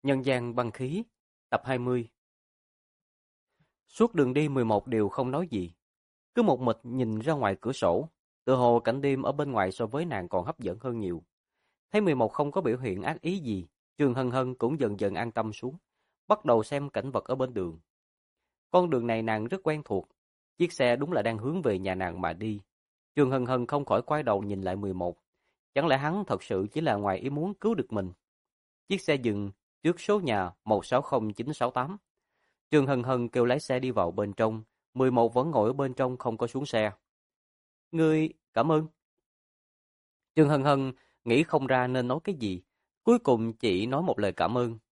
Nhân gian băng khí, tập 20. Suốt đường đi 11 đều không nói gì. Cứ một mực nhìn ra ngoài cửa sổ, tựa hồ cảnh đêm ở bên ngoài so với nàng còn hấp dẫn hơn nhiều. Thấy 11 không có biểu hiện ác ý gì, Trường Hân Hân cũng dần dần an tâm xuống, bắt đầu xem cảnh vật ở bên đường. Con đường này nàng rất quen thuộc, chiếc xe đúng là đang hướng về nhà nàng mà đi. Trường Hân Hân không khỏi quay đầu nhìn lại 11. Chẳng lẽ hắn thật sự chỉ là ngoài ý muốn cứu được mình? Chiếc xe dừng trước số nhà 160968. Trương Hân Hân kêu lái xe đi vào bên trong, 11 vẫn ngồi ở bên trong không có xuống xe. Ngươi, cảm ơn. Trương Hân Hân nghĩ không ra nên nói cái gì, cuối cùng chỉ nói một lời cảm ơn.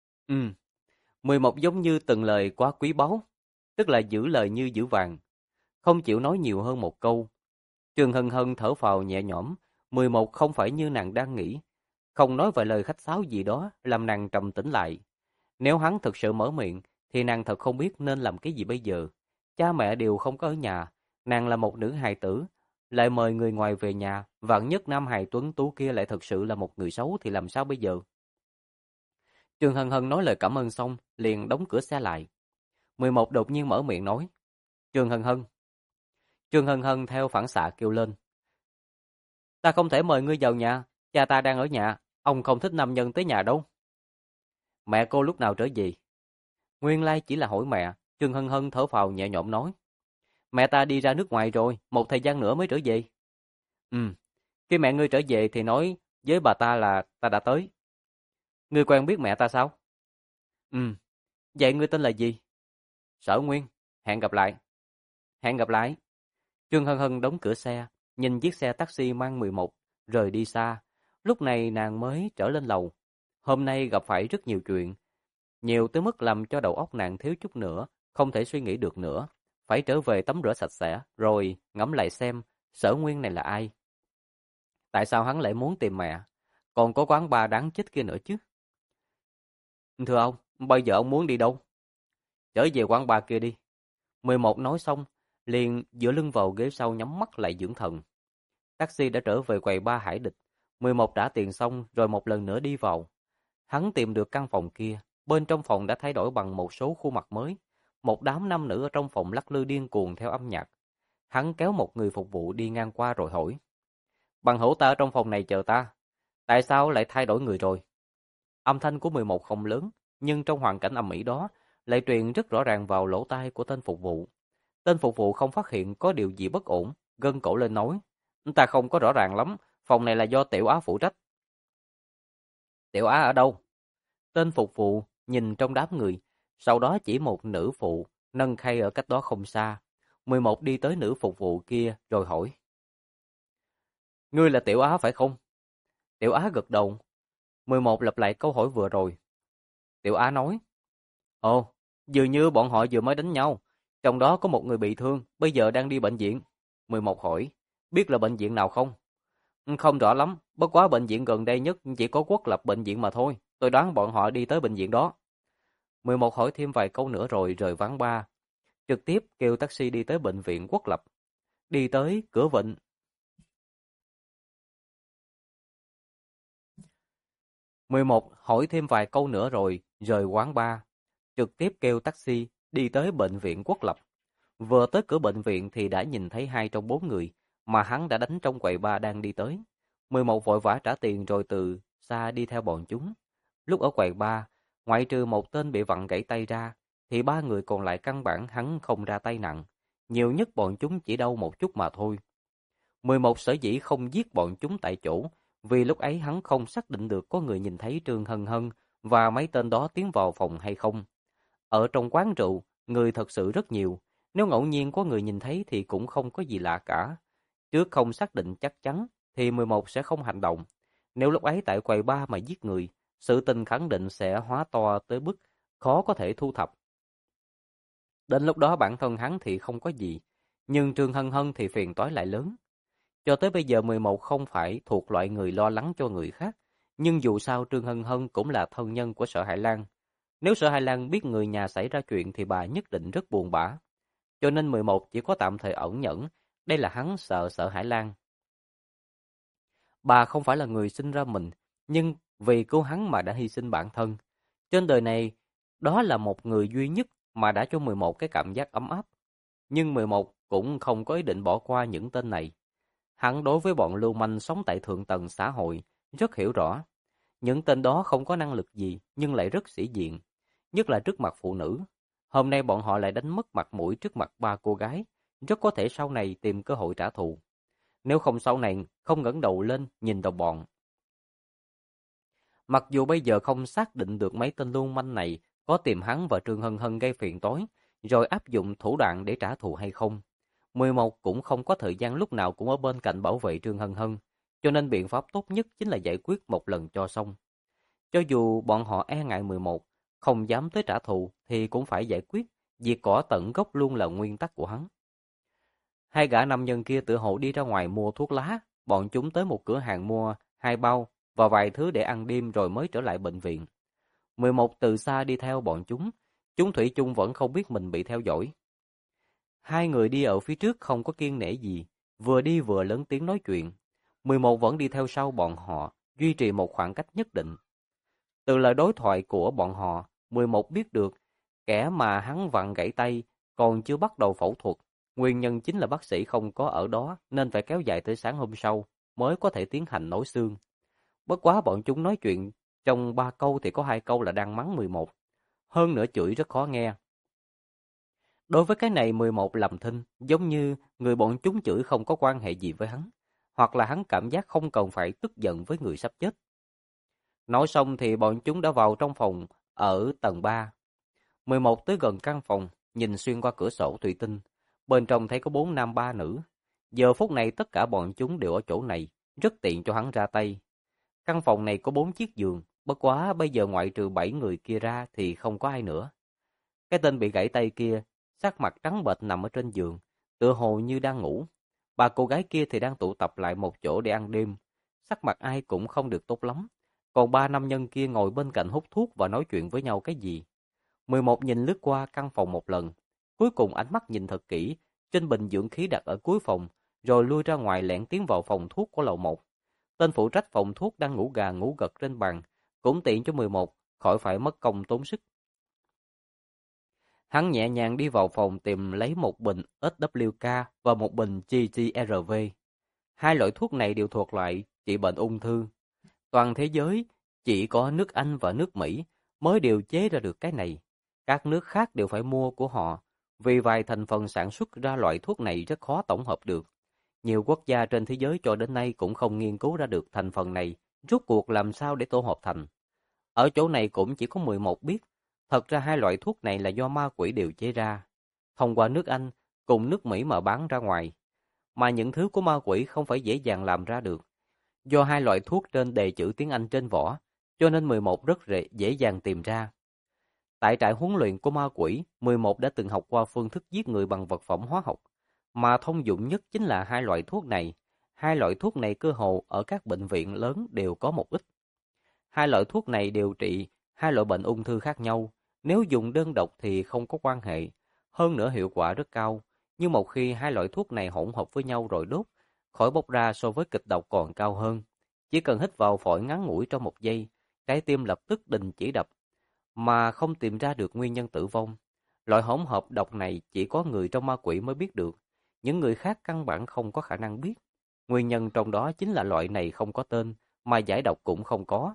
11 giống như từng lời quá quý báu, tức là giữ lời như giữ vàng, không chịu nói nhiều hơn một câu. Trương Hân Hân thở phào nhẹ nhõm, 11 không phải như nàng đang nghĩ, không nói vài lời khách sáo gì đó làm nàng trầm tĩnh lại. Nếu hắn thực sự mở miệng, thì nàng thật không biết nên làm cái gì bây giờ. Cha mẹ đều không có ở nhà, nàng là một nữ hài tử, lại mời người ngoài về nhà, vạn nhất nam hài tuấn tú kia lại thực sự là một người xấu thì làm sao bây giờ? Trương Hân Hân nói lời cảm ơn xong, liền đóng cửa xe lại. 11 đột nhiên mở miệng nói, Trương Hân Hân. Trương Hân Hân theo phản xạ kêu lên, ta không thể mời ngươi vào nhà, cha ta đang ở nhà, ông không thích nam nhân tới nhà đâu. Mẹ cô lúc nào trở về? Nguyên lai chỉ là hỏi mẹ, Trương Hân Hân thở phào nhẹ nhõm nói. Mẹ ta đi ra nước ngoài rồi, một thời gian nữa mới trở về. Khi mẹ ngươi trở về thì nói với bà ta là ta đã tới. Ngươi quen biết mẹ ta sao? Vậy ngươi tên là gì? Sở Nguyên, hẹn gặp lại. Hẹn gặp lại. Trương Hân Hân đóng cửa xe, nhìn chiếc xe taxi mang 11, rời đi xa. Lúc này nàng mới trở lên lầu. Hôm nay gặp phải rất nhiều chuyện. Nhiều tới mức làm cho đầu óc nàng thiếu chút nữa, không thể suy nghĩ được nữa. Phải trở về tắm rửa sạch sẽ, rồi ngẫm lại xem Sở Nguyên này là ai. Tại sao hắn lại muốn tìm mẹ? Còn có quán bar đáng chết kia nữa chứ. Thưa ông, bây giờ ông muốn đi đâu? Trở về quán bar kia đi. 11 nói xong, liền dựa lưng vào ghế sau nhắm mắt lại dưỡng thần. Taxi đã trở về quầy bar Hải Địch. 11 trả tiền xong rồi một lần nữa đi vào. Hắn tìm được căn phòng kia. Bên trong phòng đã thay đổi bằng một số khuôn mặt mới. Một đám nam nữ ở trong phòng lắc lư điên cuồng theo âm nhạc. Hắn kéo một người phục vụ đi ngang qua rồi hỏi. Bằng hữu ta ở trong phòng này chờ ta. Tại sao lại thay đổi người rồi? Âm thanh của 11 không lớn, nhưng trong hoàn cảnh ầm ĩ đó, lại truyền rất rõ ràng vào lỗ tai của tên phục vụ. Tên phục vụ không phát hiện có điều gì bất ổn, gân cổ lên nói. Ta không có rõ ràng lắm, phòng này là do Tiểu Á phụ trách. Tiểu Á ở đâu? Tên phục vụ nhìn trong đám người, sau đó chỉ một nữ phụ, nâng khay ở cách đó không xa. 11 đi tới nữ phục vụ kia rồi hỏi. Ngươi là Tiểu Á phải không? Tiểu Á gật đầu. 11 lặp lại câu hỏi vừa rồi. Tiểu Á nói. Ồ, dường như bọn họ vừa mới đánh nhau. Trong đó có một người bị thương, bây giờ đang đi bệnh viện. 11 hỏi. Biết là bệnh viện nào không? Không rõ lắm, bất quá bệnh viện gần đây nhất chỉ có Quốc Lập bệnh viện mà thôi. Tôi đoán bọn họ đi tới bệnh viện đó. 11 hỏi thêm vài câu nữa rồi rời quán bar. Trực tiếp kêu taxi đi tới bệnh viện Quốc Lập. Đi tới cửa vịnh. 11 hỏi thêm vài câu nữa rồi rời quán bar. Trực tiếp kêu taxi đi tới bệnh viện Quốc Lập. Vừa tới cửa bệnh viện thì đã nhìn thấy 2 trong 4 người mà hắn đã đánh trong quầy bar đang đi tới. 11 vội vã trả tiền rồi từ xa đi theo bọn chúng. Lúc ở quầy bar, ngoại trừ một tên bị vặn gãy tay ra, thì 3 người còn lại căn bản hắn không ra tay nặng. Nhiều nhất bọn chúng chỉ đau một chút mà thôi. 11 sở dĩ không giết bọn chúng tại chỗ, vì lúc ấy hắn không xác định được có người nhìn thấy Trương Hân Hân và mấy tên đó tiến vào phòng hay không. Ở trong quán rượu, người thật sự rất nhiều. Nếu ngẫu nhiên có người nhìn thấy thì cũng không có gì lạ cả. Trước không xác định chắc chắn thì 11 sẽ không hành động. Nếu lúc ấy tại quầy bar mà giết người, sự tình khẳng định sẽ hóa to tới mức khó có thể thu thập. Đến lúc đó bản thân hắn thì không có gì, nhưng Trương Hân Hân thì phiền toái lại lớn. Cho tới bây giờ 11 không phải thuộc loại người lo lắng cho người khác, nhưng dù sao Trương Hân Hân cũng là thân nhân của Sở Hải Lan. Nếu Sở Hải Lan biết người nhà xảy ra chuyện thì bà nhất định rất buồn bã. Cho nên 11 chỉ có tạm thời ẩn nhẫn, đây là hắn sợ Sở Hải Lan. Bà không phải là người sinh ra mình, nhưng vì cứu hắn mà đã hy sinh bản thân. Trên đời này, đó là một người duy nhất mà đã cho 11 cái cảm giác ấm áp. Nhưng 11 cũng không có ý định bỏ qua những tên này. Hắn đối với bọn lưu manh sống tại thượng tầng xã hội rất hiểu rõ. Những tên đó không có năng lực gì nhưng lại rất sĩ diện, nhất là trước mặt phụ nữ. Hôm nay bọn họ lại đánh mất mặt mũi trước mặt ba cô gái, rất có thể sau này tìm cơ hội trả thù. Nếu không sau này không ngẩng đầu lên nhìn đồng bọn. Mặc dù bây giờ không xác định được mấy tên lưu manh này có tìm hắn và Trương Hân Hân gây phiền toái, rồi áp dụng thủ đoạn để trả thù hay không. 11 cũng không có thời gian lúc nào cũng ở bên cạnh bảo vệ Trương Hân Hân, cho nên biện pháp tốt nhất chính là giải quyết một lần cho xong. Cho dù bọn họ e ngại 11, không dám tới trả thù thì cũng phải giải quyết, diệt cỏ tận gốc luôn là nguyên tắc của hắn. Hai gã nam nhân kia tựa hồ đi ra ngoài mua thuốc lá, bọn chúng tới một cửa hàng mua 2 bao và vài thứ để ăn đêm rồi mới trở lại bệnh viện. 11 từ xa đi theo bọn chúng thủy chung vẫn không biết mình bị theo dõi. Hai người đi ở phía trước không có kiêng nể gì, vừa đi vừa lớn tiếng nói chuyện. 11 vẫn đi theo sau bọn họ, duy trì một khoảng cách nhất định. Từ lời đối thoại của bọn họ, 11 biết được kẻ mà hắn vặn gãy tay còn chưa bắt đầu phẫu thuật. Nguyên nhân chính là bác sĩ không có ở đó nên phải kéo dài tới sáng hôm sau mới có thể tiến hành nối xương. Bất quá bọn chúng nói chuyện, trong 3 câu thì có 2 câu là đang mắng 11. Hơn nữa chửi rất khó nghe. Đối với cái này 11 làm thinh, giống như người bọn chúng chửi không có quan hệ gì với hắn, hoặc là hắn cảm giác không cần phải tức giận với người sắp chết. Nói xong thì bọn chúng đã vào trong phòng ở tầng 3. 11 tới gần căn phòng, nhìn xuyên qua cửa sổ thủy tinh. Bên trong thấy có 4 nam 3 nữ. Giờ phút này tất cả bọn chúng đều ở chỗ này, rất tiện cho hắn ra tay. Căn phòng này có 4 chiếc giường, bất quá bây giờ ngoại trừ 7 người kia ra thì không có ai nữa. Cái tên bị gãy tay kia, sắc mặt trắng bệch nằm ở trên giường, tựa hồ như đang ngủ. Ba cô gái kia thì đang tụ tập lại một chỗ để ăn đêm. Sắc mặt ai cũng không được tốt lắm. Còn ba nam nhân kia ngồi bên cạnh hút thuốc và nói chuyện với nhau cái gì. 11 nhìn lướt qua căn phòng một lần. Cuối cùng ánh mắt nhìn thật kỹ, trên bình dưỡng khí đặt ở cuối phòng, rồi lui ra ngoài lẻn tiến vào phòng thuốc của lầu 1. Tên phụ trách phòng thuốc đang ngủ gà ngủ gật trên bàn, cũng tiện cho 11, khỏi phải mất công tốn sức. Hắn nhẹ nhàng đi vào phòng tìm lấy một bình SWK và một bình GGRV. Hai loại thuốc này đều thuộc loại trị bệnh ung thư. Toàn thế giới chỉ có nước Anh và nước Mỹ mới điều chế ra được cái này. Các nước khác đều phải mua của họ, vì vài thành phần sản xuất ra loại thuốc này rất khó tổng hợp được. Nhiều quốc gia trên thế giới cho đến nay cũng không nghiên cứu ra được thành phần này, rốt cuộc làm sao để tổ hợp thành. Ở chỗ này cũng chỉ có 11 biết, thật ra hai loại thuốc này là do ma quỷ điều chế ra, thông qua nước Anh cùng nước Mỹ mà bán ra ngoài. Mà những thứ của ma quỷ không phải dễ dàng làm ra được. Do hai loại thuốc trên đề chữ tiếng Anh trên vỏ, cho nên 11 rất dễ dàng tìm ra. Tại trại huấn luyện của ma quỷ, 11 đã từng học qua phương thức giết người bằng vật phẩm hóa học, mà thông dụng nhất chính là hai loại thuốc này. Hai loại thuốc này cơ hồ ở các bệnh viện lớn đều có một ít. Hai loại thuốc này điều trị hai loại bệnh ung thư khác nhau. Nếu dùng đơn độc thì không có quan hệ, hơn nữa hiệu quả rất cao. Nhưng một khi hai loại thuốc này hỗn hợp với nhau rồi đốt, khỏi bốc ra so với kịch độc còn cao hơn. Chỉ cần hít vào phổi ngắn ngủi trong một giây, trái tim lập tức đình chỉ đập, mà không tìm ra được nguyên nhân tử vong. Loại hỗn hợp độc này chỉ có người trong ma quỷ mới biết được, những người khác căn bản không có khả năng biết. Nguyên nhân trong đó chính là loại này không có tên, mà giải độc cũng không có.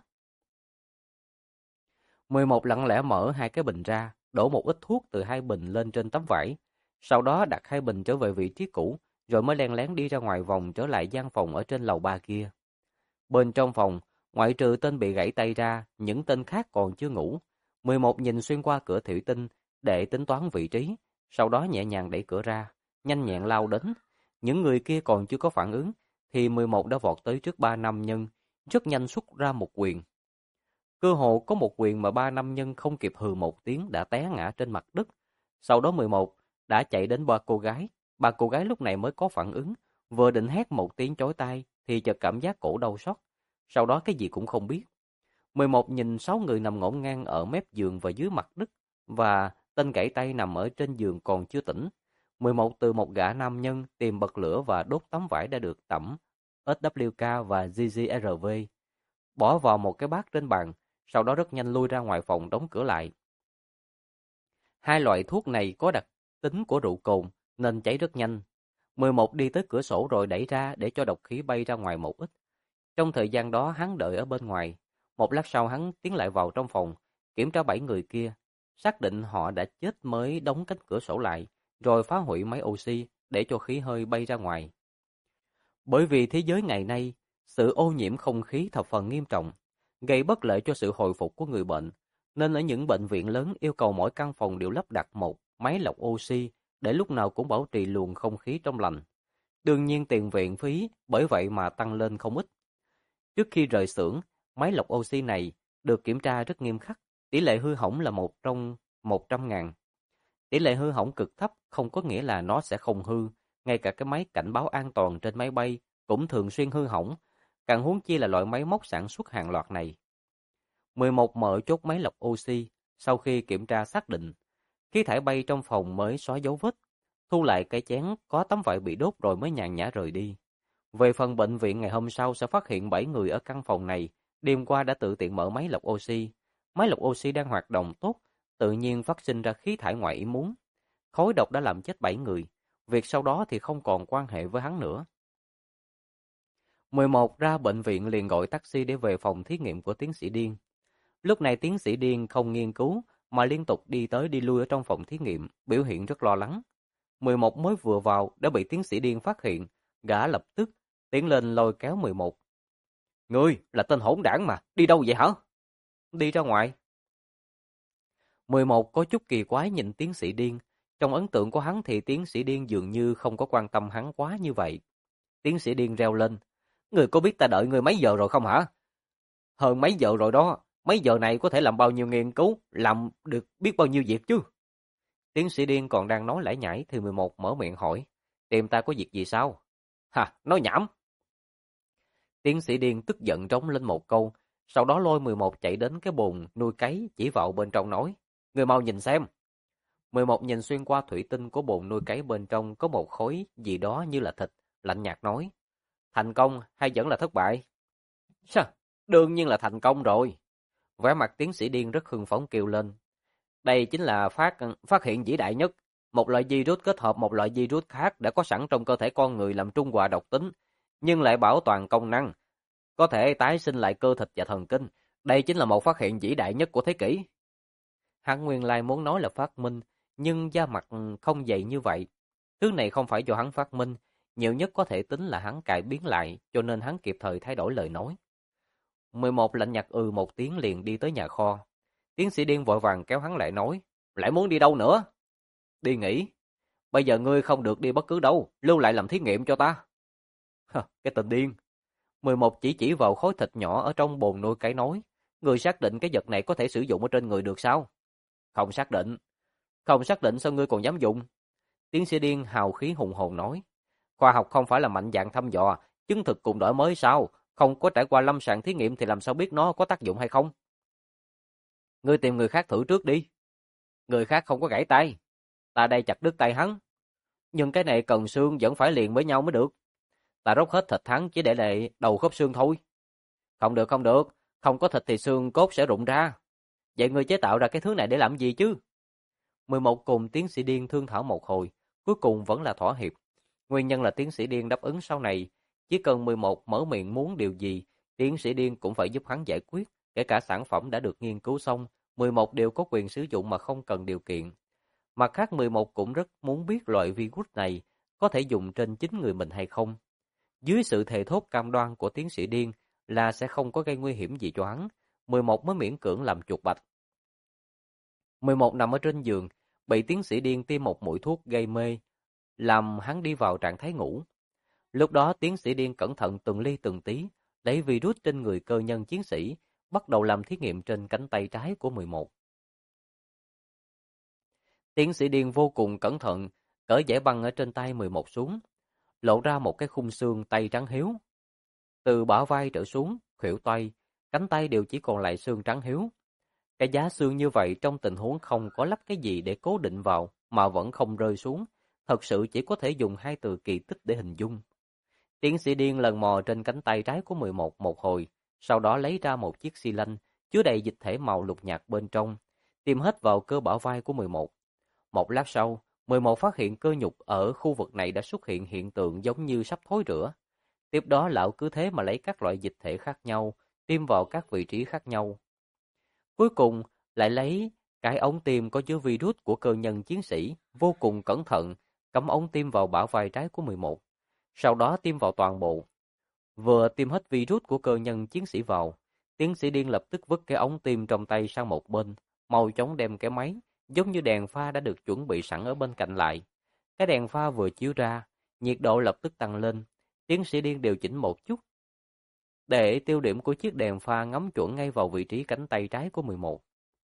11 lặng lẽ mở hai cái bình ra, đổ một ít thuốc từ hai bình lên trên tấm vải. Sau đó đặt hai bình trở về vị trí cũ, rồi mới len lén đi ra ngoài vòng trở lại gian phòng ở trên lầu 3 kia. Bên trong phòng, ngoại trừ tên bị gãy tay ra, những tên khác còn chưa ngủ. 11 nhìn xuyên qua cửa thủy tinh để tính toán vị trí, sau đó nhẹ nhàng đẩy cửa ra, nhanh nhẹn lao đến. Những người kia còn chưa có phản ứng, thì 11 đã vọt tới trước ba nam nhân, rất nhanh xuất ra một quyền. Cơ hồ có một quyền mà ba nam nhân không kịp hừ một tiếng đã té ngã trên mặt đất. Sau đó 11 đã chạy đến ba cô gái. Ba cô gái lúc này mới có phản ứng, vừa định hét một tiếng chói tai thì chợt cảm giác cổ đau xót. Sau đó cái gì cũng không biết. 11 nhìn 6 người nằm ngổn ngang ở mép giường và dưới mặt đất, và tên gãy tay nằm ở trên giường còn chưa tỉnh. 11 từ một gã nam nhân tìm bật lửa và đốt tấm vải đã được tẩm SWK và GGRV, bỏ vào một cái bát trên bàn, sau đó rất nhanh lui ra ngoài phòng đóng cửa lại. Hai loại thuốc này có đặc tính của rượu cồn nên cháy rất nhanh. 11 đi tới cửa sổ rồi đẩy ra để cho độc khí bay ra ngoài một ít. Trong thời gian đó hắn đợi ở bên ngoài. Một lát sau hắn tiến lại vào trong phòng, kiểm tra 7 người kia, xác định họ đã chết mới đóng cánh cửa sổ lại, rồi phá hủy máy oxy để cho khí hơi bay ra ngoài. Bởi vì thế giới ngày nay, sự ô nhiễm không khí thập phần nghiêm trọng, gây bất lợi cho sự hồi phục của người bệnh, nên ở những bệnh viện lớn yêu cầu mỗi căn phòng đều lắp đặt một máy lọc oxy để lúc nào cũng bảo trì luồng không khí trong lành. Đương nhiên tiền viện phí bởi vậy mà tăng lên không ít. Trước khi rời xưởng, máy lọc oxy này được kiểm tra rất nghiêm khắc, tỷ lệ hư hỏng là 1 trong 100.000. Tỷ lệ hư hỏng cực thấp không có nghĩa là nó sẽ không hư, ngay cả cái máy cảnh báo an toàn trên máy bay cũng thường xuyên hư hỏng, càng huống chi là loại máy móc sản xuất hàng loạt này. 11 mở chốt máy lọc oxy, sau khi kiểm tra xác định, khí thải bay trong phòng mới xóa dấu vết, thu lại cái chén có tấm vải bị đốt rồi mới nhàn nhã rời đi. Về phần bệnh viện ngày hôm sau sẽ phát hiện 7 người ở căn phòng này đêm qua đã tự tiện mở máy lọc oxy. Máy lọc oxy đang hoạt động tốt, tự nhiên phát sinh ra khí thải ngoài ý muốn. Khói độc đã làm chết 7 người, việc sau đó thì không còn quan hệ với hắn nữa. 11 ra bệnh viện liền gọi taxi để về phòng thí nghiệm của tiến sĩ Điên. Lúc này tiến sĩ Điên không nghiên cứu mà liên tục đi tới đi lui ở trong phòng thí nghiệm, biểu hiện rất lo lắng. 11 mới vừa vào đã bị tiến sĩ Điên phát hiện, gã lập tức tiến lên lôi kéo 11. Ngươi là tên hỗn đảng mà, đi đâu vậy hả? Đi ra ngoài. 11 có chút kỳ quái nhìn tiến sĩ Điên. Trong ấn tượng của hắn thì tiến sĩ Điên dường như không có quan tâm hắn quá như vậy. Tiến sĩ Điên reo lên. Ngươi có biết ta đợi ngươi mấy giờ rồi không hả? Hơn mấy giờ rồi đó. Mấy giờ này có thể làm bao nhiêu nghiên cứu, làm được biết bao nhiêu việc chứ? Tiến sĩ Điên còn đang nói lải nhải thì 11 mở miệng hỏi. Tìm ta có việc gì sao? Hả, nói nhảm. Tiến sĩ Điên tức giận trống lên một câu, sau đó lôi 11 chạy đến cái bồn nuôi cấy chỉ vào bên trong nói. Người mau nhìn xem. 11 nhìn xuyên qua thủy tinh của bồn nuôi cấy bên trong có một khối gì đó như là thịt, lạnh nhạt nói. Thành công hay vẫn là thất bại? Sao? Đương nhiên là thành công rồi. Vẻ mặt tiến sĩ Điên rất hưng phấn kêu lên. Đây chính là phát hiện vĩ đại nhất. Một loại virus kết hợp một loại virus khác đã có sẵn trong cơ thể con người làm trung hòa độc tính, nhưng lại bảo toàn công năng, có thể tái sinh lại cơ thịt và thần kinh. Đây chính là một phát hiện vĩ đại nhất của thế kỷ. Hắn nguyên lai muốn nói là phát minh, nhưng da mặt không dày như vậy. Thứ này không phải do hắn phát minh, nhiều nhất có thể tính là hắn cải biến lại, cho nên hắn kịp thời thay đổi lời nói. 11 lạnh nhạt một tiếng liền đi tới nhà kho. Tiến sĩ Điên vội vàng kéo hắn lại nói, lại muốn đi đâu nữa? Đi nghỉ. Bây giờ ngươi không được đi bất cứ đâu, lưu lại làm thí nghiệm cho ta. Cái tên điên. 11 chỉ vào khối thịt nhỏ ở trong bồn nuôi cấy nói, ngươi xác định cái vật này có thể sử dụng ở trên người được sao? Không xác định. Không xác định sao ngươi còn dám dùng? Tiến sĩ Điên hào khí hùng hồn nói, khoa học không phải là mạnh dạn thăm dò, chứng thực cùng đổi mới sao? Không có trải qua lâm sàng thí nghiệm thì làm sao biết nó có tác dụng hay không? Ngươi tìm người khác thử trước đi. Người khác không có gãy tay. Ta đây chặt đứt tay hắn. Nhưng cái này cần xương vẫn phải liền với nhau mới được. Ta róc hết thịt hắn chỉ để lại đầu khớp xương thôi. Không được, không được. Không có thịt thì xương cốt sẽ rụng ra. Vậy ngươi chế tạo ra cái thứ này để làm gì chứ? 11 cùng tiến sĩ Điên thương thảo một hồi, cuối cùng vẫn là thỏa hiệp. Nguyên nhân là tiến sĩ Điên đáp ứng sau này, chỉ cần 11 mở miệng muốn điều gì, tiến sĩ Điên cũng phải giúp hắn giải quyết, kể cả sản phẩm đã được nghiên cứu xong, 11 đều có quyền sử dụng mà không cần điều kiện. Mặt khác 11 cũng rất muốn biết loại virus này có thể dùng trên chính người mình hay không. Dưới sự thề thốt cam đoan của tiến sĩ Điên là sẽ không có gây nguy hiểm gì cho hắn, 11 mới miễn cưỡng làm chuột bạch. 11 nằm ở trên giường, bị tiến sĩ Điên tiêm một mũi thuốc gây mê, làm hắn đi vào trạng thái ngủ. Lúc đó tiến sĩ Điên cẩn thận từng ly từng tí, lấy virus trên người cơ nhân chiến sĩ, bắt đầu làm thí nghiệm trên cánh tay trái của 11. Tiến sĩ Điên vô cùng cẩn thận, cởi dải băng ở trên tay 11 xuống, lộ ra một cái khung xương tay trắng hiếu. Từ bả vai trở xuống, khuỷu tay, cánh tay đều chỉ còn lại xương trắng hiếu. Cái giá xương như vậy trong tình huống không có lắp cái gì để cố định vào mà vẫn không rơi xuống, thật sự chỉ có thể dùng hai từ kỳ tích để hình dung. Tiến sĩ Điên lần mò trên cánh tay trái của 11 một hồi, sau đó lấy ra một chiếc xi lanh, chứa đầy dịch thể màu lục nhạt bên trong, tiêm hết vào cơ bả vai của 11. Một lát sau, 11 phát hiện cơ nhục ở khu vực này đã xuất hiện hiện tượng giống như sắp thối rữa. Tiếp đó lão cứ thế mà lấy các loại dịch thể khác nhau, tiêm vào các vị trí khác nhau. Cuối cùng, lại lấy cái ống tiêm có chứa virus của cơ nhân chiến sĩ, vô cùng cẩn thận, cắm ống tiêm vào bả vai trái của 11. Sau đó tiêm vào toàn bộ. Vừa tiêm hết virus của cơ nhân chiến sĩ vào, tiến sĩ Điên lập tức vứt cái ống tiêm trong tay sang một bên, mau chóng đem cái máy, giống như đèn pha đã được chuẩn bị sẵn ở bên cạnh lại. Cái đèn pha vừa chiếu ra, nhiệt độ lập tức tăng lên, tiến sĩ Điên điều chỉnh một chút, để tiêu điểm của chiếc đèn pha ngắm chuẩn ngay vào vị trí cánh tay trái của 11.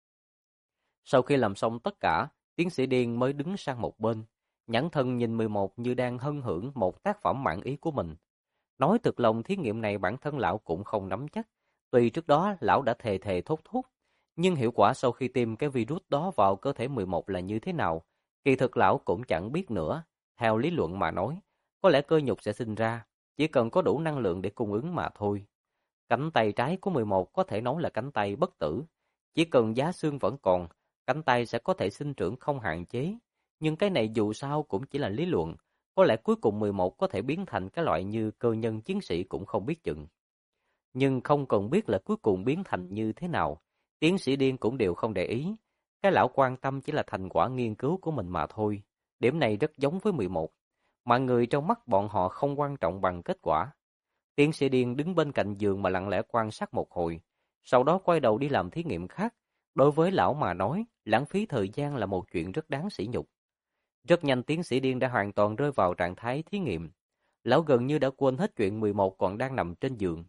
Sau khi làm xong tất cả, tiến sĩ Điên mới đứng sang một bên, nhãn thần nhìn 11 như đang hân hưởng một tác phẩm mãn ý của mình. Nói thực lòng thí nghiệm này bản thân lão cũng không nắm chắc, tuy trước đó lão đã thề thề thốt thốt, nhưng hiệu quả sau khi tiêm cái virus đó vào cơ thể 11 là như thế nào, kỳ thực lão cũng chẳng biết nữa. Theo lý luận mà nói, có lẽ cơ nhục sẽ sinh ra, chỉ cần có đủ năng lượng để cung ứng mà thôi. Cánh tay trái của 11 có thể nói là cánh tay bất tử, chỉ cần giá xương vẫn còn, cánh tay sẽ có thể sinh trưởng không hạn chế. Nhưng cái này dù sao cũng chỉ là lý luận, có lẽ cuối cùng 11 có thể biến thành cái loại như cơ nhân chiến sĩ cũng không biết chừng. Nhưng không cần biết là cuối cùng biến thành như thế nào, tiến sĩ Điên cũng đều không để ý. Cái lão quan tâm chỉ là thành quả nghiên cứu của mình mà thôi. Điểm này rất giống với 11. Mọi người trong mắt bọn họ không quan trọng bằng kết quả. Tiến sĩ Điên đứng bên cạnh giường mà lặng lẽ quan sát một hồi, sau đó quay đầu đi làm thí nghiệm khác. Đối với lão mà nói, lãng phí thời gian là một chuyện rất đáng sỉ nhục. Rất nhanh tiến sĩ Điên đã hoàn toàn rơi vào trạng thái thí nghiệm. Lão gần như đã quên hết chuyện 11 còn đang nằm trên giường.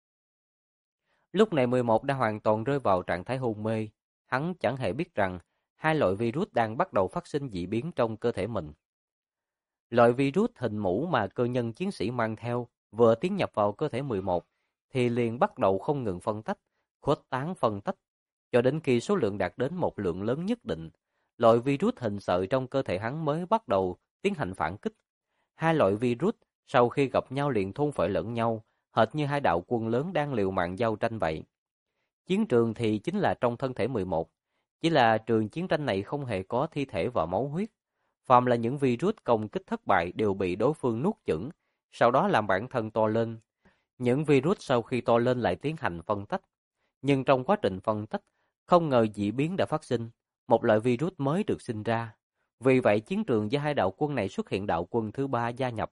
Lúc này 11 đã hoàn toàn rơi vào trạng thái hôn mê. Hắn chẳng hề biết rằng hai loại virus đang bắt đầu phát sinh dị biến trong cơ thể mình. Loại virus hình mũ mà cơ nhân chiến sĩ mang theo vừa tiến nhập vào cơ thể 11 thì liền bắt đầu không ngừng phân tách, khuếch tán phân tách, cho đến khi số lượng đạt đến một lượng lớn nhất định. Loại virus hình sợi trong cơ thể hắn mới bắt đầu tiến hành phản kích. Hai loại virus sau khi gặp nhau liền thôn phệ lẫn nhau, hệt như hai đạo quân lớn đang liều mạng giao tranh vậy. Chiến trường thì chính là trong thân thể 11, chỉ là trường chiến tranh này không hề có thi thể và máu huyết. Phàm là những virus công kích thất bại đều bị đối phương nuốt chửng, sau đó làm bản thân to lên. Những virus sau khi to lên lại tiến hành phân tách. Nhưng trong quá trình phân tách, không ngờ dị biến đã phát sinh, một loại virus mới được sinh ra. Vì vậy chiến trường giữa hai đạo quân này xuất hiện đạo quân thứ ba gia nhập.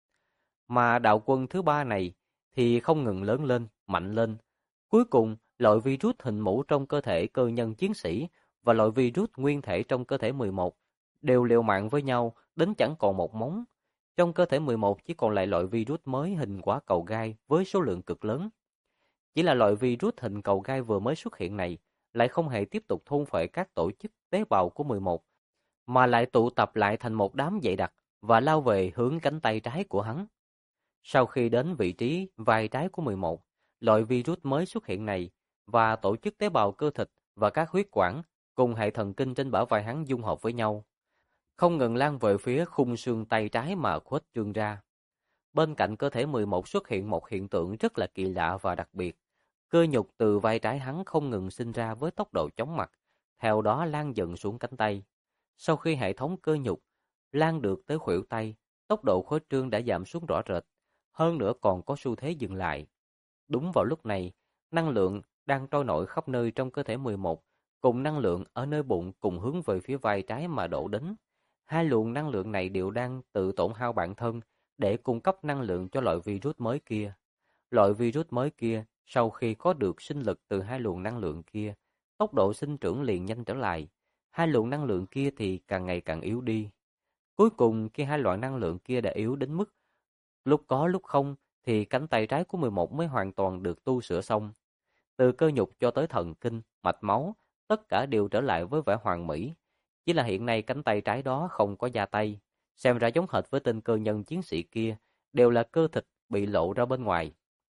Mà đạo quân thứ ba này thì không ngừng lớn lên, mạnh lên. Cuối cùng, loại virus hình mũ trong cơ thể cơ nhân chiến sĩ và loại virus nguyên thể trong cơ thể 11 đều liều mạng với nhau đến chẳng còn một móng. Trong cơ thể 11 chỉ còn lại loại virus mới hình quả cầu gai với số lượng cực lớn. Chỉ là loại virus hình cầu gai vừa mới xuất hiện này lại không hề tiếp tục thôn phệ các tổ chức tế bào của 11, mà lại tụ tập lại thành một đám dày đặc và lao về hướng cánh tay trái của hắn. Sau khi đến vị trí vai trái của 11, loại virus mới xuất hiện này và tổ chức tế bào cơ thịt và các huyết quản cùng hệ thần kinh trên bả vai hắn dung hợp với nhau, không ngừng lan về phía khung xương tay trái mà khuếch trương ra. Bên cạnh cơ thể 11 xuất hiện một hiện tượng rất là kỳ lạ và đặc biệt. Cơ nhục từ vai trái hắn không ngừng sinh ra với tốc độ chóng mặt, theo đó lan dần xuống cánh tay. Sau khi hệ thống cơ nhục lan được tới khuỷu tay, tốc độ khuếch trương đã giảm xuống rõ rệt, hơn nữa còn có xu thế dừng lại. Đúng vào lúc này, năng lượng đang trôi nổi khắp nơi trong cơ thể 11, cùng năng lượng ở nơi bụng cùng hướng về phía vai trái mà đổ đến. Hai luồng năng lượng này đều đang tự tổn hao bản thân để cung cấp năng lượng cho loại virus mới kia. Loại virus mới kia, sau khi có được sinh lực từ hai luồng năng lượng kia, tốc độ sinh trưởng liền nhanh trở lại. Hai luồng năng lượng kia thì càng ngày càng yếu đi. Cuối cùng, khi hai loại năng lượng kia đã yếu đến mức lúc có lúc không, thì cánh tay trái của 11 mới hoàn toàn được tu sửa xong. Từ cơ nhục cho tới thần kinh, mạch máu, tất cả đều trở lại với vẻ hoàn mỹ. Chỉ là hiện nay cánh tay trái đó không có da tay, xem ra giống hệt với tên cơ nhân chiến sĩ kia, đều là cơ thịt bị lộ ra bên ngoài.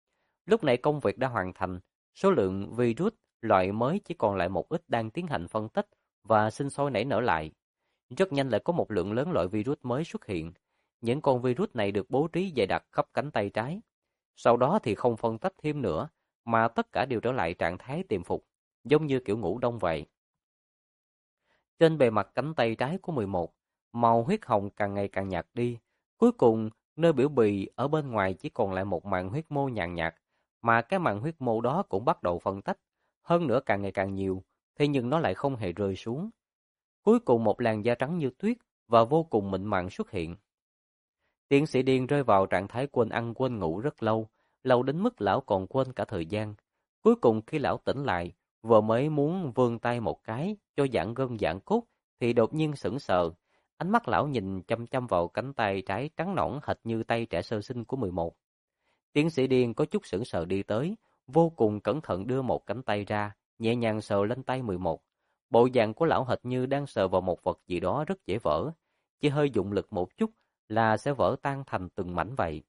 Lúc này công việc đã hoàn thành, số lượng virus loại mới chỉ còn lại một ít đang tiến hành phân tích và sinh sôi nảy nở lại. Rất nhanh lại có một lượng lớn loại virus mới xuất hiện. Những con virus này được bố trí dày đặc khắp cánh tay trái. Sau đó thì không phân tách thêm nữa, mà tất cả đều trở lại trạng thái tiềm phục. giống như kiểu ngủ đông vậy. Trên bề mặt cánh tay trái của 11, màu huyết hồng càng ngày càng nhạt đi. Cuối cùng, nơi biểu bì ở bên ngoài chỉ còn lại một màng huyết mô nhàn nhạt, mà cái màng huyết mô đó cũng bắt đầu phân tách, hơn nữa càng ngày càng nhiều, thế nhưng nó lại không hề rơi xuống. Cuối cùng một làn da trắng như tuyết và vô cùng mịn màng xuất hiện. Tiến sĩ Điên rơi vào trạng thái quên ăn quên ngủ rất lâu, lâu đến mức lão còn quên cả thời gian. Cuối cùng khi lão tỉnh lại, vừa mới muốn vươn tay một cái cho giãn gân giãn cốt, thì đột nhiên sững sờ. Ánh mắt lão nhìn chăm chăm vào cánh tay trái trắng nõn hệt như tay trẻ sơ sinh của 11. Tiến sĩ Điên có chút sững sờ đi tới, vô cùng cẩn thận đưa một cánh tay ra, nhẹ nhàng sờ lên tay 11. Bộ dạng của lão hệt như đang sờ vào một vật gì đó rất dễ vỡ, chỉ hơi dụng lực một chút là sẽ vỡ tan thành từng mảnh vậy.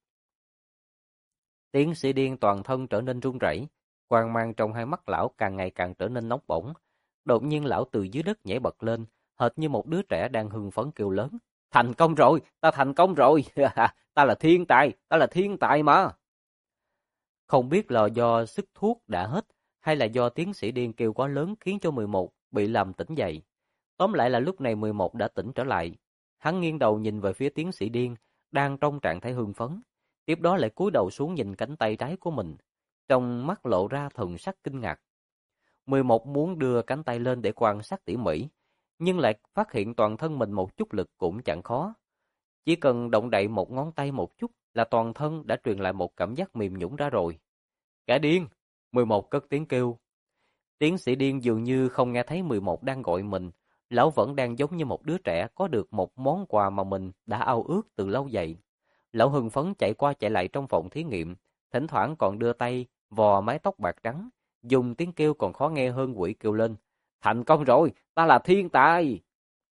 Tiến sĩ Điên toàn thân trở nên run rẩy, quang mang trong hai mắt lão càng ngày càng trở nên nóng bỏng. Đột nhiên lão từ dưới đất nhảy bật lên, hệt như một đứa trẻ đang hưng phấn kêu lớn. Thành công rồi, ta thành công rồi, ta là thiên tài mà. Không biết là do sức thuốc đã hết, hay là do tiến sĩ Điên kêu quá lớn khiến cho 11 bị làm tỉnh dậy. Tóm lại là lúc này 11 đã tỉnh trở lại. Hắn nghiêng đầu nhìn về phía tiến sĩ Điên, đang trong trạng thái hưng phấn. Tiếp đó lại cúi đầu xuống nhìn cánh tay trái của mình. Trong mắt lộ ra thần sắc kinh ngạc. 11 muốn đưa cánh tay lên để quan sát tỉ mỉ, nhưng lại phát hiện toàn thân mình một chút lực cũng chẳng khó. Chỉ cần động đậy một ngón tay một chút là toàn thân đã truyền lại một cảm giác mềm nhũn ra rồi. Kẻ điên! 11 cất tiếng kêu. Tiến sĩ Điên dường như không nghe thấy 11 đang gọi mình. Lão vẫn đang giống như một đứa trẻ có được một món quà mà mình đã ao ước từ lâu vậy. Lão hưng phấn chạy qua chạy lại trong phòng thí nghiệm, thỉnh thoảng còn đưa tay vò mái tóc bạc trắng, dùng tiếng kêu còn khó nghe hơn quỷ kêu lên. Thành công rồi, ta là thiên tài!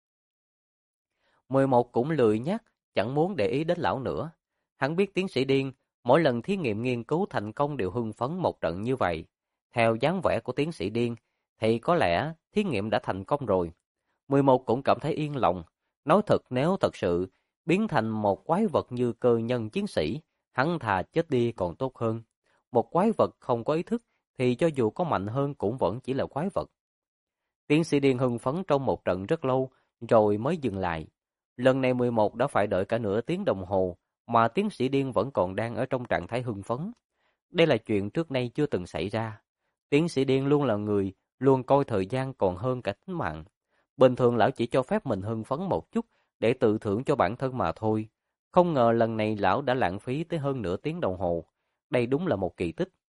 11 cũng lười nhác, chẳng muốn để ý đến lão nữa. Hắn biết tiến sĩ Điên, mỗi lần thí nghiệm nghiên cứu thành công đều hưng phấn một trận như vậy. Theo dáng vẻ của tiến sĩ Điên, thì có lẽ thí nghiệm đã thành công rồi. 11 cũng cảm thấy yên lòng. Nói thật, nếu thật sự biến thành một quái vật như cơ nhân chiến sĩ, hắn thà chết đi còn tốt hơn. Một quái vật không có ý thức thì cho dù có mạnh hơn cũng vẫn chỉ là quái vật. Tiến sĩ Điên hưng phấn trong một trận rất lâu rồi mới dừng lại. Lần này 11 đã phải đợi cả nửa tiếng đồng hồ mà tiến sĩ Điên vẫn còn đang ở trong trạng thái hưng phấn. Đây là chuyện trước nay chưa từng xảy ra. Tiến sĩ Điên luôn là người luôn coi thời gian còn hơn cả tính mạng. Bình thường lão chỉ cho phép mình hưng phấn một chút để tự thưởng cho bản thân mà thôi. Không ngờ lần này lão đã lãng phí tới hơn nửa tiếng đồng hồ. Đây đúng là một kỳ tích.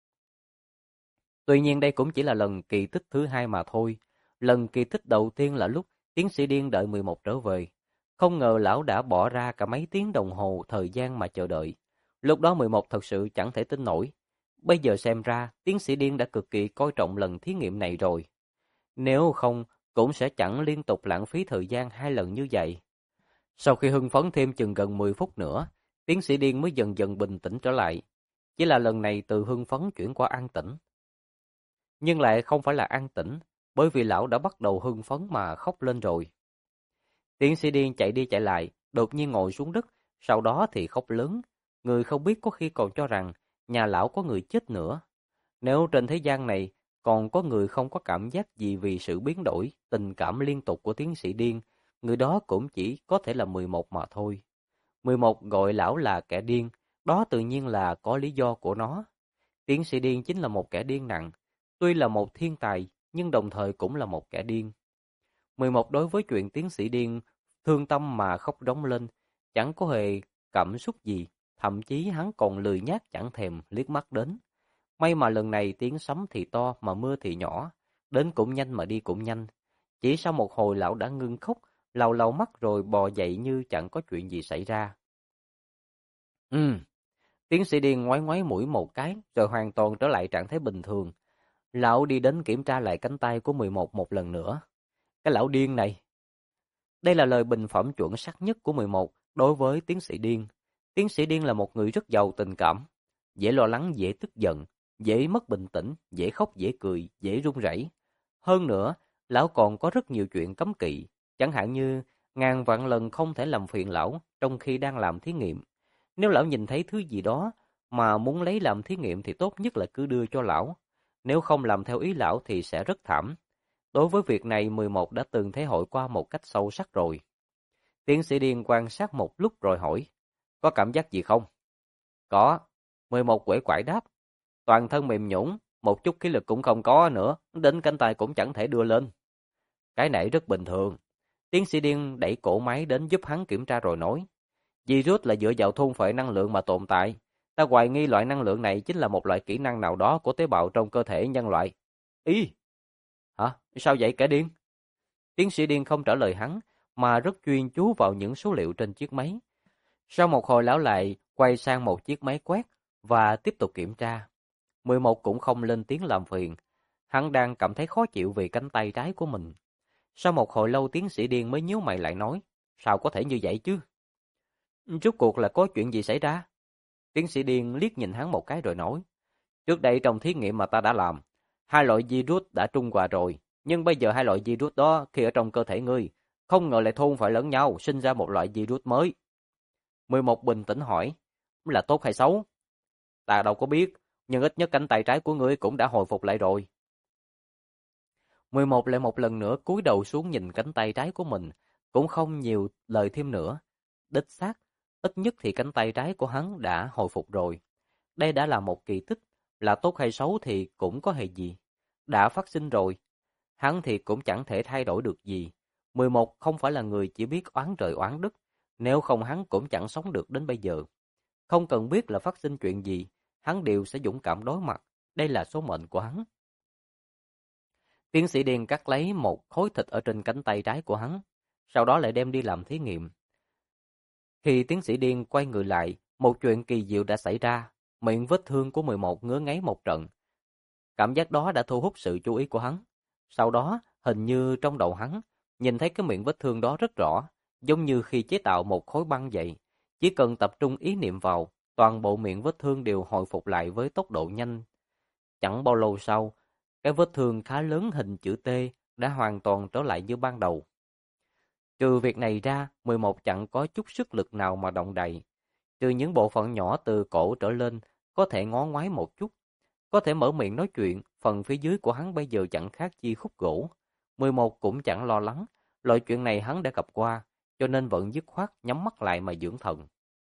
Tuy nhiên đây cũng chỉ là lần kỳ tích thứ hai mà thôi. Lần kỳ tích đầu tiên là lúc tiến sĩ Điên đợi 11 trở về. Không ngờ lão đã bỏ ra cả mấy tiếng đồng hồ thời gian mà chờ đợi. Lúc đó 11 thật sự chẳng thể tin nổi. Bây giờ xem ra, tiến sĩ Điên đã cực kỳ coi trọng lần thí nghiệm này rồi. Nếu không, cũng sẽ chẳng liên tục lãng phí thời gian hai lần như vậy. Sau khi hưng phấn thêm chừng gần 10 phút nữa, tiến sĩ Điên mới dần dần bình tĩnh trở lại. Chỉ là lần này từ hưng phấn chuyển qua an tĩnh. Nhưng lại không phải là an tĩnh, bởi vì lão đã bắt đầu hưng phấn mà khóc lên rồi. Tiến sĩ Điên chạy đi chạy lại, đột nhiên ngồi xuống đất, sau đó thì khóc lớn. Người không biết có khi còn cho rằng nhà lão có người chết nữa. Nếu trên thế gian này còn có người không có cảm giác gì vì sự biến đổi, tình cảm liên tục của tiến sĩ Điên, người đó cũng chỉ có thể là 11 mà thôi. 11 gọi lão là kẻ điên, đó tự nhiên là có lý do của nó. Tiến sĩ Điên chính là một kẻ điên nặng, tuy là một thiên tài, nhưng đồng thời cũng là một kẻ điên. 11 đối với chuyện tiến sĩ Điên thương tâm mà khóc rống lên, chẳng có hề cảm xúc gì, thậm chí hắn còn lười nhác chẳng thèm liếc mắt đến. May mà lần này tiếng sấm thì to mà mưa thì nhỏ, đến cũng nhanh mà đi cũng nhanh. Chỉ sau một hồi lão đã ngưng khóc, lau lau mắt rồi bò dậy như chẳng có chuyện gì xảy ra. Tiến sĩ Điên ngoáy ngoáy mũi một cái rồi hoàn toàn trở lại trạng thái bình thường. Lão đi đến kiểm tra lại cánh tay của 11 một lần nữa. Cái lão điên này. Đây là lời bình phẩm chuẩn xác nhất của 11 đối với tiến sĩ Điên. Tiến sĩ Điên là một người rất giàu tình cảm, dễ lo lắng, dễ tức giận, dễ mất bình tĩnh, dễ khóc, dễ cười, dễ run rẩy. Hơn nữa, lão còn có rất nhiều chuyện cấm kỵ, chẳng hạn như ngàn vạn lần không thể làm phiền lão trong khi đang làm thí nghiệm. Nếu lão nhìn thấy thứ gì đó mà muốn lấy làm thí nghiệm thì tốt nhất là cứ đưa cho lão. Nếu không làm theo ý lão thì sẽ rất thảm. Đối với việc này 11 đã từng thể hội qua một cách sâu sắc rồi. Tiến sĩ Điên quan sát một lúc rồi hỏi, có cảm giác gì không? Có. 11 quể quải đáp. Toàn thân mềm nhũn, một chút khí lực cũng không có nữa, đến cánh tay cũng chẳng thể đưa lên. Cái này rất bình thường. Tiến sĩ Điên đẩy cổ máy đến giúp hắn kiểm tra rồi nói. Virus là dựa vào thôn phệ năng lượng mà tồn tại. Ta hoài nghi loại năng lượng này chính là một loại kỹ năng nào đó của tế bào trong cơ thể nhân loại. Ý! Hả? Sao vậy kẻ điên? Tiến sĩ Điên không trả lời hắn, mà rất chuyên chú vào những số liệu trên chiếc máy. Sau một hồi lão lại quay sang một chiếc máy quét và tiếp tục kiểm tra. 11 cũng không lên tiếng làm phiền. Hắn đang cảm thấy khó chịu vì cánh tay trái của mình. Sau một hồi lâu tiến sĩ Điên mới nhíu mày lại nói, sao có thể như vậy chứ? Rốt cuộc là có chuyện gì xảy ra? Tiến sĩ Điên liếc nhìn hắn một cái rồi nói, trước đây trong thí nghiệm mà ta đã làm, hai loại virus đã trung hòa rồi, nhưng bây giờ hai loại virus đó khi ở trong cơ thể ngươi, không ngờ lại thôn phải lẫn nhau, sinh ra một loại virus mới. 11 bình tĩnh hỏi, là tốt hay xấu? Ta đâu có biết, nhưng ít nhất cánh tay trái của ngươi cũng đã hồi phục lại rồi. 11 lại một lần nữa cúi đầu xuống nhìn cánh tay trái của mình, cũng không nhiều lời thêm nữa. Đích xác, ít nhất thì cánh tay trái của hắn đã hồi phục rồi. Đây đã là một kỳ tích, là tốt hay xấu thì cũng có hề gì. Đã phát sinh rồi, hắn thì cũng chẳng thể thay đổi được gì. 11 không phải là người chỉ biết oán trời oán đất, nếu không hắn cũng chẳng sống được đến bây giờ. Không cần biết là phát sinh chuyện gì, hắn đều sẽ dũng cảm đối mặt, đây là số mệnh của hắn. Tiến sĩ Điên cắt lấy một khối thịt ở trên cánh tay trái của hắn, sau đó lại đem đi làm thí nghiệm. Khi tiến sĩ Điên quay người lại, một chuyện kỳ diệu đã xảy ra, miệng vết thương của 11 ngứa ngáy một trận. Cảm giác đó đã thu hút sự chú ý của hắn. Sau đó, hình như trong đầu hắn, nhìn thấy cái miệng vết thương đó rất rõ, giống như khi chế tạo một khối băng vậy. Chỉ cần tập trung ý niệm vào, toàn bộ miệng vết thương đều hồi phục lại với tốc độ nhanh. Chẳng bao lâu sau, cái vết thương khá lớn hình chữ T đã hoàn toàn trở lại như ban đầu. Trừ việc này ra, 11 chẳng có chút sức lực nào mà động đậy. Trừ những bộ phận nhỏ từ cổ trở lên, có thể ngó ngoái một chút. Có thể mở miệng nói chuyện, phần phía dưới của hắn bây giờ chẳng khác chi khúc gỗ. 11 cũng chẳng lo lắng, loại chuyện này hắn đã gặp qua, cho nên vẫn dứt khoát nhắm mắt lại mà dưỡng thần.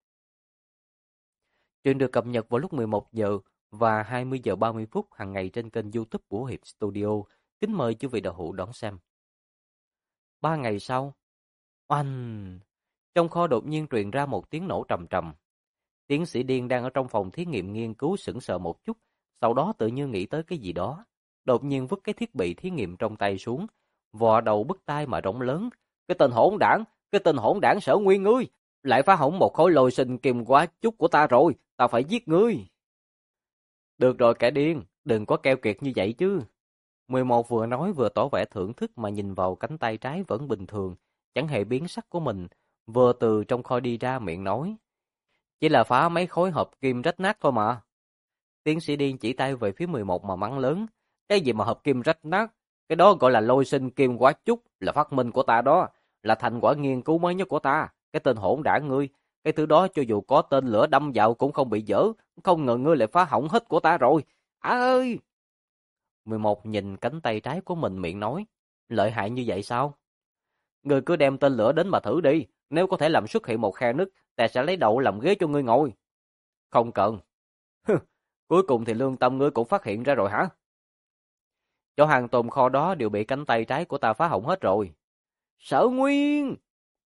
Chuyện được cập nhật vào lúc 11 giờ và 20 giờ 30 phút hàng ngày trên kênh YouTube của Hiệp Studio. Kính mời quý vị đạo hữu đón xem. 3 ngày sau, oanh! Trong kho đột nhiên truyền ra một tiếng nổ trầm trầm. Tiến sĩ Điên đang ở trong phòng thí nghiệm nghiên cứu sững sờ một chút, sau đó tự như nghĩ tới cái gì đó. Đột nhiên vứt cái thiết bị thí nghiệm trong tay xuống, vò đầu bứt tai mà rống lớn. Cái tên hỗn đảng Sở Nguyên ngươi, lại phá hỏng một khối lôi sinh kim quá chút của ta rồi, ta phải giết ngươi. Được rồi kẻ điên, đừng có keo kiệt như vậy chứ. 11 vừa nói vừa tỏ vẻ thưởng thức mà nhìn vào cánh tay trái vẫn bình thường, chẳng hề biến sắc của mình, vừa từ trong kho đi ra miệng nói. Chỉ là phá mấy khối hợp kim rách nát thôi mà. Tiến sĩ Điên chỉ tay về phía 11 mà mắng lớn. Cái gì mà hợp kim rách nát? Cái đó gọi là lôi sinh kim quá chút, là phát minh của ta đó, là thành quả nghiên cứu mới nhất của ta. Cái tên hỗn đản ngươi, cái thứ đó cho dù có tên lửa đâm vào cũng không bị dở, không ngờ ngươi lại phá hỏng hết của ta rồi. Ơi! 11 nhìn cánh tay trái của mình miệng nói, lợi hại như vậy sao? Ngươi cứ đem tên lửa đến mà thử đi, nếu có thể làm xuất hiện một khe nứt, ta sẽ lấy đậu làm ghế cho ngươi ngồi. Không cần. Cuối cùng thì lương tâm ngươi cũng phát hiện ra rồi hả? Chỗ hàng tồn kho đó đều bị cánh tay trái của ta phá hỏng hết rồi. Sở Nguyên!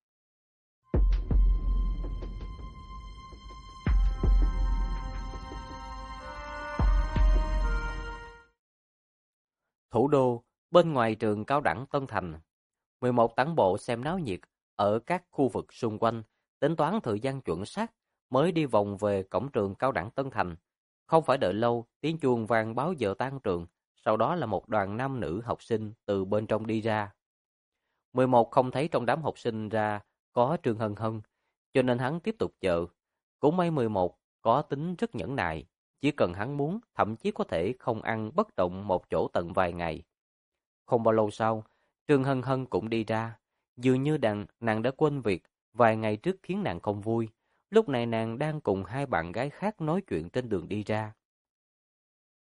Thủ đô, bên ngoài trường cao đẳng Tân Thành. 11 tản bộ xem náo nhiệt ở các khu vực xung quanh, tính toán thời gian chuẩn xác, mới đi vòng về cổng trường cao đẳng Tân Thành. Không phải đợi lâu, tiếng chuông vang báo giờ tan trường, sau đó là một đoàn nam nữ học sinh từ bên trong đi ra. 11 không thấy trong đám học sinh ra có Trương Hân Hân, cho nên hắn tiếp tục chờ. Cũng may 11 có tính rất nhẫn nại, chỉ cần hắn muốn, thậm chí có thể không ăn bất động một chỗ tận vài ngày. Không bao lâu sau, Trương Hân Hân cũng đi ra, dường như nàng đã quên việc vài ngày trước khiến nàng không vui. Lúc này nàng đang cùng hai bạn gái khác nói chuyện trên đường đi ra.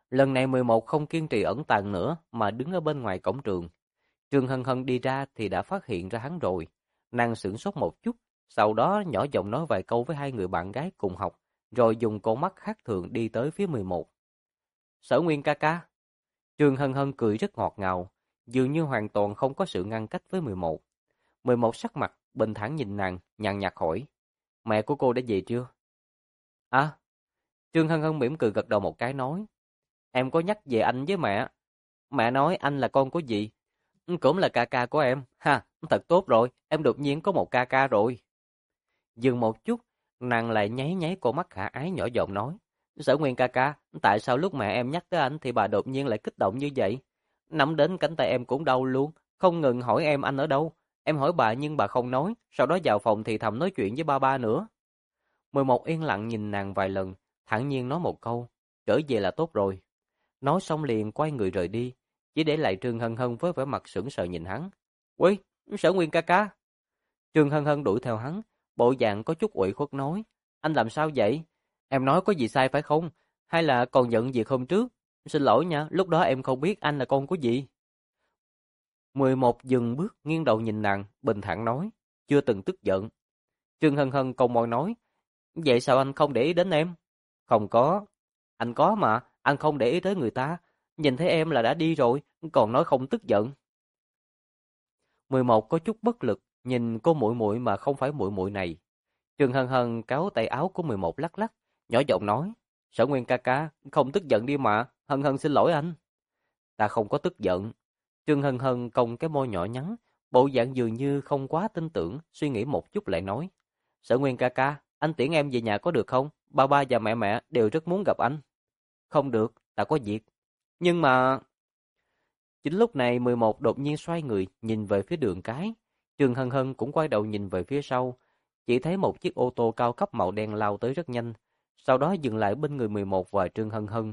Lần này 11 không kiên trì ẩn tàng nữa mà đứng ở bên ngoài cổng trường. Trương Hân Hân đi ra thì đã phát hiện ra hắn rồi. Nàng sửng sốt một chút, sau đó nhỏ giọng nói vài câu với hai người bạn gái cùng học, rồi dùng con mắt khác thường đi tới phía 11. Sở Nguyên ca ca. Trương Hân Hân cười rất ngọt ngào, dường như hoàn toàn không có sự ngăn cách với 11. 11 sắc mặt, bình thản nhìn nàng, nhàn nhạt hỏi. Mẹ của cô đã về chưa? À, Trương Hân Hân mỉm cười gật đầu một cái nói. Em có nhắc về anh với mẹ. Mẹ nói anh là con của dì. Cũng là ca ca của em. Ha, thật tốt rồi, em đột nhiên có một ca ca rồi. Dừng một chút, nàng lại nháy nháy con mắt khả ái nhỏ giọng nói. Sở Nguyên ca ca, tại sao lúc mẹ em nhắc tới anh thì bà đột nhiên lại kích động như vậy? Nắm đến cánh tay em cũng đau luôn, không ngừng hỏi em anh ở đâu. Em hỏi bà nhưng bà không nói, sau đó vào phòng thì thầm nói chuyện với ba nữa. 11 yên lặng nhìn nàng vài lần, thản nhiên nói một câu, trở về là tốt rồi. Nói xong liền quay người rời đi, chỉ để lại Trương Hân Hân với vẻ mặt sững sờ nhìn hắn. Ui, Sở Nguyên ca ca. Trương Hân Hân đuổi theo hắn, bộ dạng có chút ủy khuất nói. Anh làm sao vậy? Em nói có gì sai phải không? Hay là còn giận việc hôm trước? Xin lỗi nha, lúc đó em không biết anh là con của gì. 11 dừng bước nghiêng đầu nhìn nàng, bình thản nói. Chưa từng tức giận. Trương Hân Hân cong môi nói. Vậy sao anh không để ý đến em? Không có. Anh có mà, anh không để ý tới người ta. Nhìn thấy em là đã đi rồi, còn nói không tức giận. 11 có chút bất lực, nhìn cô muội muội mà không phải muội muội này. Trương Hân Hân kéo tay áo của 11 lắc lắc, nhỏ giọng nói, Sở Nguyên ca ca, không tức giận đi mà, Hân Hân xin lỗi anh. Ta không có tức giận. Trương Hân Hân cong cái môi nhỏ nhắn, bộ dạng dường như không quá tin tưởng, suy nghĩ một chút lại nói, Sở Nguyên ca ca, anh tiễn em về nhà có được không? Ba ba và mẹ mẹ đều rất muốn gặp anh. Không được, ta có việc. Nhưng mà... Chính lúc này 11 đột nhiên xoay người, nhìn về phía đường cái. Trương Hân Hân cũng quay đầu nhìn về phía sau. Chỉ thấy một chiếc ô tô cao cấp màu đen lao tới rất nhanh. Sau đó dừng lại bên người 11 và Trương Hân Hân.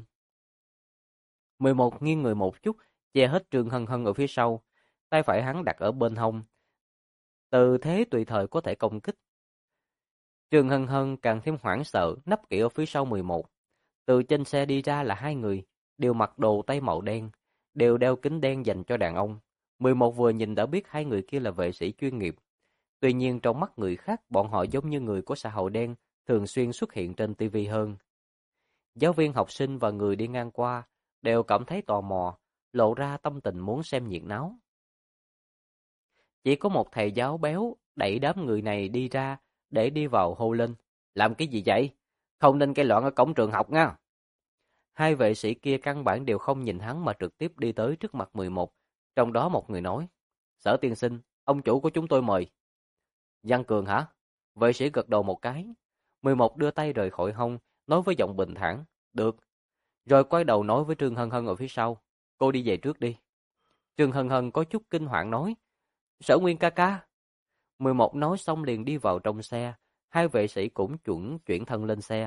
11 nghiêng người một chút, che hết Trương Hân Hân ở phía sau. Tay phải hắn đặt ở bên hông. Tư thế tùy thời có thể công kích. Trương Hân Hân càng thêm hoảng sợ, nấp kỹ ở phía sau 11. Từ trên xe đi ra là hai người, đều mặc đồ tây màu đen, đều đeo kính đen dành cho đàn ông. 11 vừa nhìn đã biết hai người kia là vệ sĩ chuyên nghiệp. Tuy nhiên trong mắt người khác, bọn họ giống như người của xã hội đen, thường xuyên xuất hiện trên TV hơn. Giáo viên, học sinh và người đi ngang qua đều cảm thấy tò mò, lộ ra tâm tình muốn xem nhiệt náo. Chỉ có một thầy giáo béo đẩy đám người này đi ra để đi vào hô lên. Làm cái gì vậy? Không nên gây loạn ở cổng trường học nha. Hai vệ sĩ kia căn bản đều không nhìn hắn mà trực tiếp đi tới trước mặt 11. Trong đó một người nói, Sở tiên sinh, ông chủ của chúng tôi mời. Văn Cường hả? Vệ sĩ gật đầu một cái. 11 đưa tay rời khỏi hông, nói với giọng bình thản, được. Rồi quay đầu nói với Trương Hân Hân ở phía sau, cô đi về trước đi. Trương Hân Hân có chút kinh hoàng nói, Sở Nguyên ca ca. 11 nói xong liền đi vào trong xe, hai vệ sĩ cũng chuẩn chuyển thân lên xe.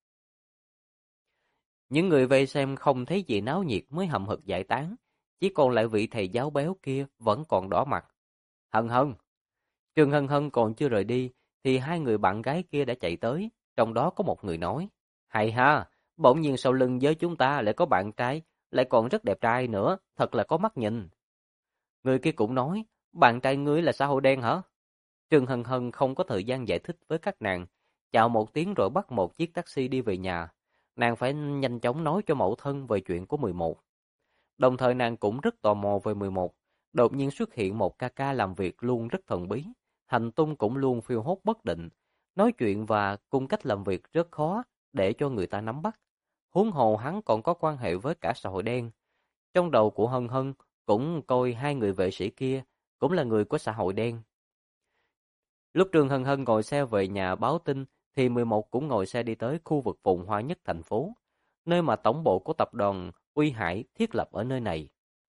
Những người vây xem không thấy gì náo nhiệt mới hậm hực giải tán, chỉ còn lại vị thầy giáo béo kia vẫn còn đỏ mặt. Hân Hân. Trương Hân Hân còn chưa rời đi, thì hai người bạn gái kia đã chạy tới, trong đó có một người nói, hay ha, bỗng nhiên sau lưng với chúng ta lại có bạn trai, lại còn rất đẹp trai nữa, thật là có mắt nhìn. Người kia cũng nói, bạn trai ngươi là xã hội đen hả? Trương Hân Hân không có thời gian giải thích với các nàng, chào một tiếng rồi bắt một chiếc taxi đi về nhà. Nàng phải nhanh chóng nói cho mẫu thân về chuyện của 11. Đồng thời nàng cũng rất tò mò về 11. Đột nhiên xuất hiện một ca ca làm việc luôn rất thần bí, hành tung cũng luôn phiêu hốt bất định, nói chuyện và cung cách làm việc rất khó để cho người ta nắm bắt. Huống hồ hắn còn có quan hệ với cả xã hội đen. Trong đầu của Hân Hân cũng coi hai người vệ sĩ kia cũng là người của xã hội đen. Lúc Trương Hân Hân ngồi xe về nhà báo tin, thì 11 cũng ngồi xe đi tới khu vực phồn hoa nhất thành phố, nơi mà tổng bộ của tập đoàn Uy Hải thiết lập ở nơi này.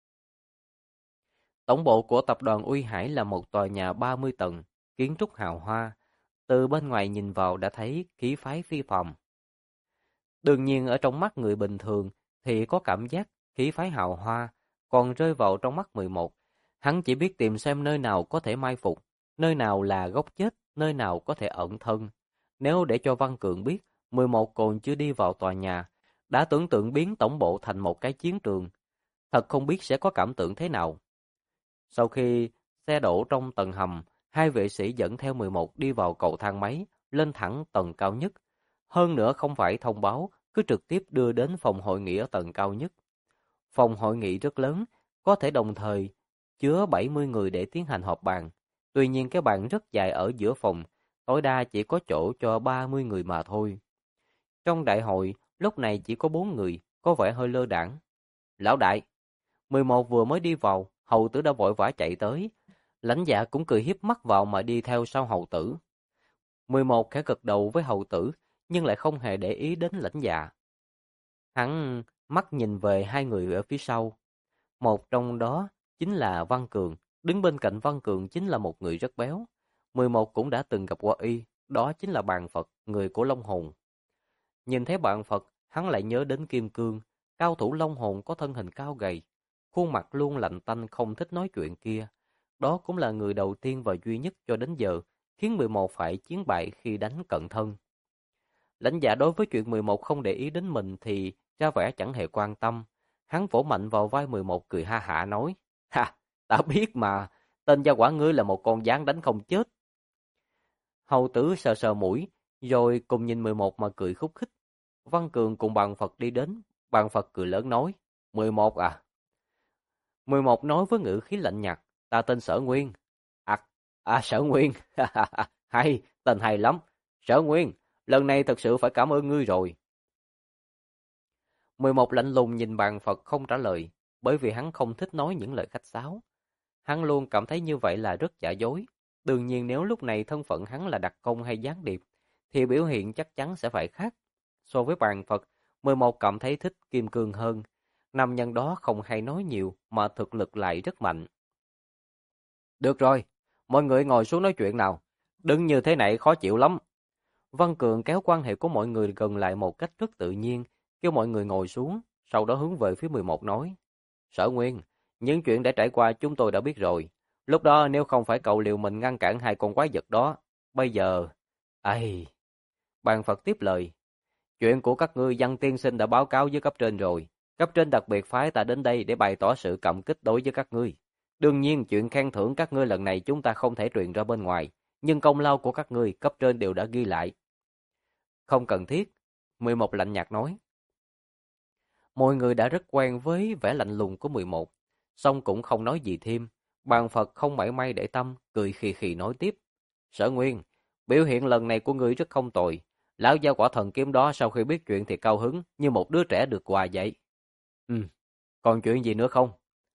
Tổng bộ của tập đoàn Uy Hải là một tòa nhà 30 tầng, kiến trúc hào hoa, từ bên ngoài nhìn vào đã thấy khí phái phi phàm. Đương nhiên ở trong mắt người bình thường thì có cảm giác khí phái hào hoa, còn rơi vào trong mắt 11, hắn chỉ biết tìm xem nơi nào có thể mai phục, nơi nào là gốc chết, nơi nào có thể ẩn thân. Nếu để cho Văn Cường biết, 11 còn chưa đi vào tòa nhà, đã tưởng tượng biến tổng bộ thành một cái chiến trường, thật không biết sẽ có cảm tưởng thế nào. Sau khi xe đổ trong tầng hầm, hai vệ sĩ dẫn theo 11 đi vào cầu thang máy, lên thẳng tầng cao nhất. Hơn nữa không phải thông báo, cứ trực tiếp đưa đến phòng hội nghị ở tầng cao nhất. Phòng hội nghị rất lớn, có thể đồng thời chứa 70 người để tiến hành họp bàn. Tuy nhiên cái bàn rất dài ở giữa phòng, tối đa chỉ có chỗ cho 30 người mà thôi. Trong đại hội, lúc này chỉ có 4 người, có vẻ hơi lơ đãng. Lão đại, 11 vừa mới đi vào, hầu tử đã vội vã chạy tới. Lãnh dạ cũng cười hiếp mắt vào mà đi theo sau hầu tử. 11 khẽ gật đầu với hầu tử, nhưng lại không hề để ý đến lãnh dạ. Hắn mắt nhìn về hai người ở phía sau. Một trong đó chính là Văn Cường, đứng bên cạnh Văn Cường chính là một người rất béo. 11 cũng đã từng gặp qua y, đó chính là Bàn Phật, người của Long Hồn. Nhìn thấy Bàn Phật, hắn lại nhớ đến Kim Cương, cao thủ Long Hồn có thân hình cao gầy, khuôn mặt luôn lạnh tanh không thích nói chuyện kia. Đó cũng là người đầu tiên và duy nhất cho đến giờ, khiến 11 phải chiến bại khi đánh cận thân. Lãnh dạ đối với chuyện 11 không để ý đến mình thì ra vẻ chẳng hề quan tâm. Hắn vỗ mạnh vào vai 11 cười ha hả nói, ha, ta biết mà, tên gia quả ngươi là một con gián đánh không chết. Hầu tử sờ sờ mũi, rồi cùng nhìn 11 mà cười khúc khích. Văn Cường cùng Bàn Phật đi đến, Bàn Phật cười lớn nói, 11 à? 11 nói với ngữ khí lạnh nhạt, ta tên Sở Nguyên. Sở Nguyên, hay, tên hay lắm. Sở Nguyên, lần này thật sự phải cảm ơn ngươi rồi. 11 lạnh lùng nhìn Bàn Phật không trả lời, bởi vì hắn không thích nói những lời khách sáo. Hắn luôn cảm thấy như vậy là rất giả dối. Đương nhiên nếu lúc này thân phận hắn là đặc công hay gián điệp, thì biểu hiện chắc chắn sẽ phải khác. So với Bàn Phật, 11 cảm thấy thích Kim Cương hơn. Nam nhân đó không hay nói nhiều mà thực lực lại rất mạnh. Được rồi, mọi người ngồi xuống nói chuyện nào. Đứng như thế này khó chịu lắm. Văn Cường kéo quan hệ của mọi người gần lại một cách rất tự nhiên, kêu mọi người ngồi xuống, sau đó hướng về phía 11 nói. Sở Nguyên, những chuyện đã trải qua chúng tôi đã biết rồi. Lúc đó nếu không phải cậu liều mình ngăn cản hai con quái vật đó, bây giờ... Ây... Bàn Phật tiếp lời. Chuyện của các ngươi Văn tiên sinh đã báo cáo với cấp trên rồi. Cấp trên đặc biệt phái ta đến đây để bày tỏ sự cảm kích đối với các ngươi. Đương nhiên chuyện khen thưởng các ngươi lần này chúng ta không thể truyền ra bên ngoài, nhưng công lao của các ngươi cấp trên đều đã ghi lại. Không cần thiết, 11 lạnh nhạt nói. Mọi người đã rất quen với vẻ lạnh lùng của 11, song cũng không nói gì thêm. Bàn Phật không mảy may để tâm, cười khì khì nói tiếp. Sở Nguyên, biểu hiện lần này của ngươi rất không tồi. Lão gia quả thần kiếm đó sau khi biết chuyện thì cao hứng, như một đứa trẻ được quà vậy. Còn chuyện gì nữa không?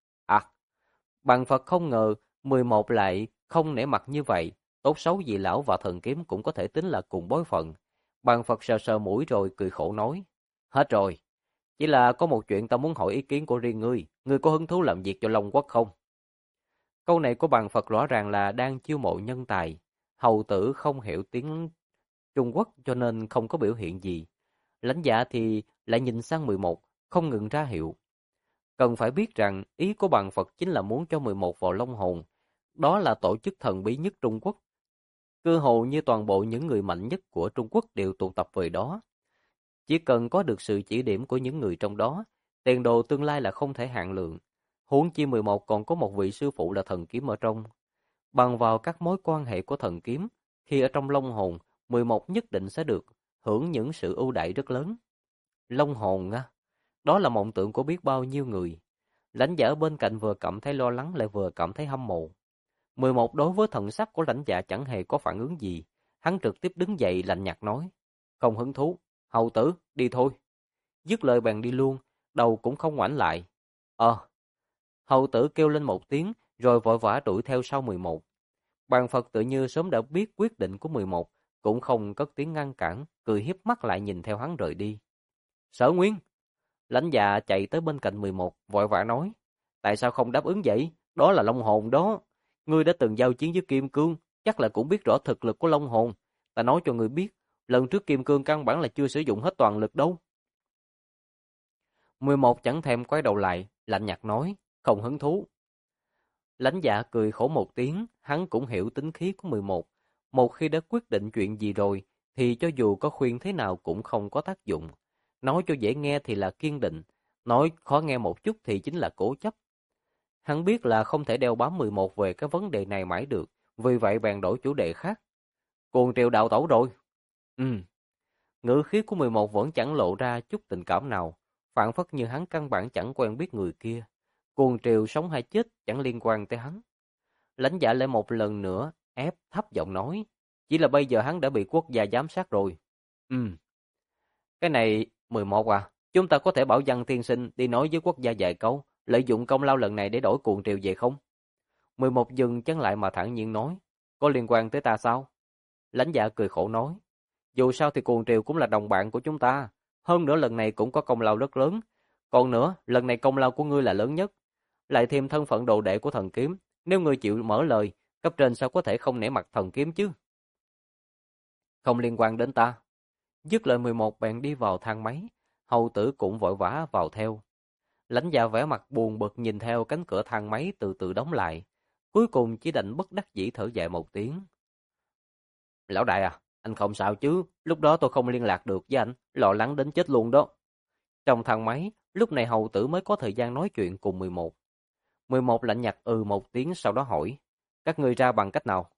Bàn Phật không ngờ 11 lại không nể mặt như vậy. Tốt xấu gì lão và thần kiếm cũng có thể tính là cùng bối phận. Bàn Phật sờ sờ mũi rồi cười khổ nói. Hết rồi. Chỉ là có một chuyện ta muốn hỏi ý kiến của riêng ngươi. Ngươi có hứng thú làm việc cho Long Quốc không? Câu này của Bàn Phật rõ ràng là đang chiêu mộ nhân tài. Hầu tử không hiểu tiếng Trung Quốc cho nên không có biểu hiện gì. Lãnh dạ thì lại nhìn sang 11, không ngừng ra hiệu. Cần phải biết rằng ý của Bàn Phật chính là muốn cho 11 vào Long Hồn. Đó là tổ chức thần bí nhất Trung Quốc. Cơ hồ như toàn bộ những người mạnh nhất của Trung Quốc đều tụ tập về đó. Chỉ cần có được sự chỉ điểm của những người trong đó, tiền đồ tương lai là không thể hạn lượng. Huống chi 11 còn có một vị sư phụ là thần kiếm ở trong. Bằng vào các mối quan hệ của thần kiếm, khi ở trong Long Hồn, 11 nhất định sẽ được hưởng những sự ưu đãi rất lớn. Long Hồn á, đó là mộng tưởng của biết bao nhiêu người. Lãnh giả ở bên cạnh vừa cảm thấy lo lắng lại vừa cảm thấy hâm mộ. 11 đối với thần sắc của lãnh dạ chẳng hề có phản ứng gì. Hắn trực tiếp đứng dậy lạnh nhạt nói. Không hứng thú, hầu tử, đi thôi. Dứt lời bèn đi luôn, đầu cũng không ngoảnh lại. Hầu tử kêu lên một tiếng, rồi vội vã đuổi theo sau 11. Bàn Phật tự như sớm đã biết quyết định của 11, cũng không cất tiếng ngăn cản, cười hiếp mắt lại nhìn theo hắn rời đi. Sở Nguyên! Lãnh dạ chạy tới bên cạnh 11, vội vã nói. Tại sao không đáp ứng vậy? Đó là Long Hồn đó. Ngươi đã từng giao chiến với Kim Cương, chắc là cũng biết rõ thực lực của Long Hồn. Ta nói cho ngươi biết, lần trước Kim Cương căn bản là chưa sử dụng hết toàn lực đâu. 11 chẳng thèm quay đầu lại, lạnh nhạt nói, không hứng thú. Lãnh dạ cười khổ một tiếng, hắn cũng hiểu tính khí của 11. Một khi đã quyết định chuyện gì rồi, thì cho dù có khuyên thế nào cũng không có tác dụng. Nói cho dễ nghe thì là kiên định, nói khó nghe một chút thì chính là cố chấp. Hắn biết là không thể đeo bám 11 về cái vấn đề này mãi được, vì vậy bèn đổi chủ đề khác. Cuồng triều đạo tẩu rồi. Ừ. Ngữ khí của 11 vẫn chẳng lộ ra chút tình cảm nào, phảng phất như hắn căn bản chẳng quen biết người kia. Cuồng triều sống hay chết chẳng liên quan tới hắn. Lãnh Dạ lại một lần nữa ép thấp giọng nói, chỉ là bây giờ hắn đã bị quốc gia giám sát rồi. Cái này 11 à, chúng ta có thể bảo Văn tiên sinh đi nói với quốc gia vài câu, lợi dụng công lao lần này để đổi cuồng triều về không? 11 dừng chân lại mà thản nhiên nói, có liên quan tới ta sao? Lãnh Dạ cười khổ nói, dù sao thì cuồng triều cũng là đồng bạn của chúng ta, hơn nữa lần này cũng có công lao rất lớn. Còn nữa, lần này công lao của ngươi là lớn nhất, lại thêm thân phận đồ đệ của thần kiếm, nếu ngươi chịu mở lời, cấp trên sao có thể không nể mặt thần kiếm chứ? Không liên quan đến ta. Dứt lời 11 bèn đi vào thang máy, hầu tử cũng vội vã vào theo. Lãnh Dạ vẻ mặt buồn bực nhìn theo cánh cửa thang máy từ từ đóng lại, cuối cùng chỉ đành bất đắc dĩ thở dài một tiếng. Lão đại à, anh không sao chứ, lúc đó tôi không liên lạc được với anh, lo lắng đến chết luôn đó. Trong thang máy, lúc này hầu tử mới có thời gian nói chuyện cùng 11. 11 lạnh nhạt một tiếng sau đó hỏi, các ngươi ra bằng cách nào?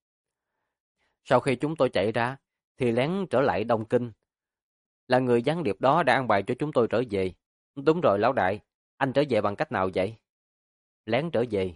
Sau khi chúng tôi chạy ra, thì lén trở lại Đông Kinh. Là người gián điệp đó đã an bài cho chúng tôi trở về. Đúng rồi lão đại, anh trở về bằng cách nào vậy? Lén trở về.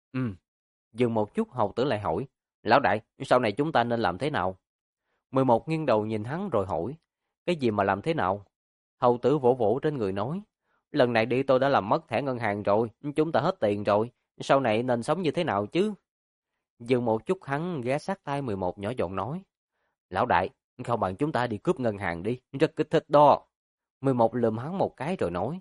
Dừng một chút hầu tử lại hỏi, lão đại, sau này chúng ta nên làm thế nào? 11 nghiêng đầu nhìn hắn rồi hỏi, cái gì mà làm thế nào? Hầu tử vỗ vỗ trên người nói, lần này đi tôi đã làm mất thẻ ngân hàng rồi, chúng ta hết tiền rồi, sau này nên sống như thế nào chứ? Dừng một chút hắn ghé sát tai 11 nhỏ giọng nói, lão đại, không bằng chúng ta đi cướp ngân hàng đi, rất kích thích đó. 11 lườm hắn một cái rồi nói,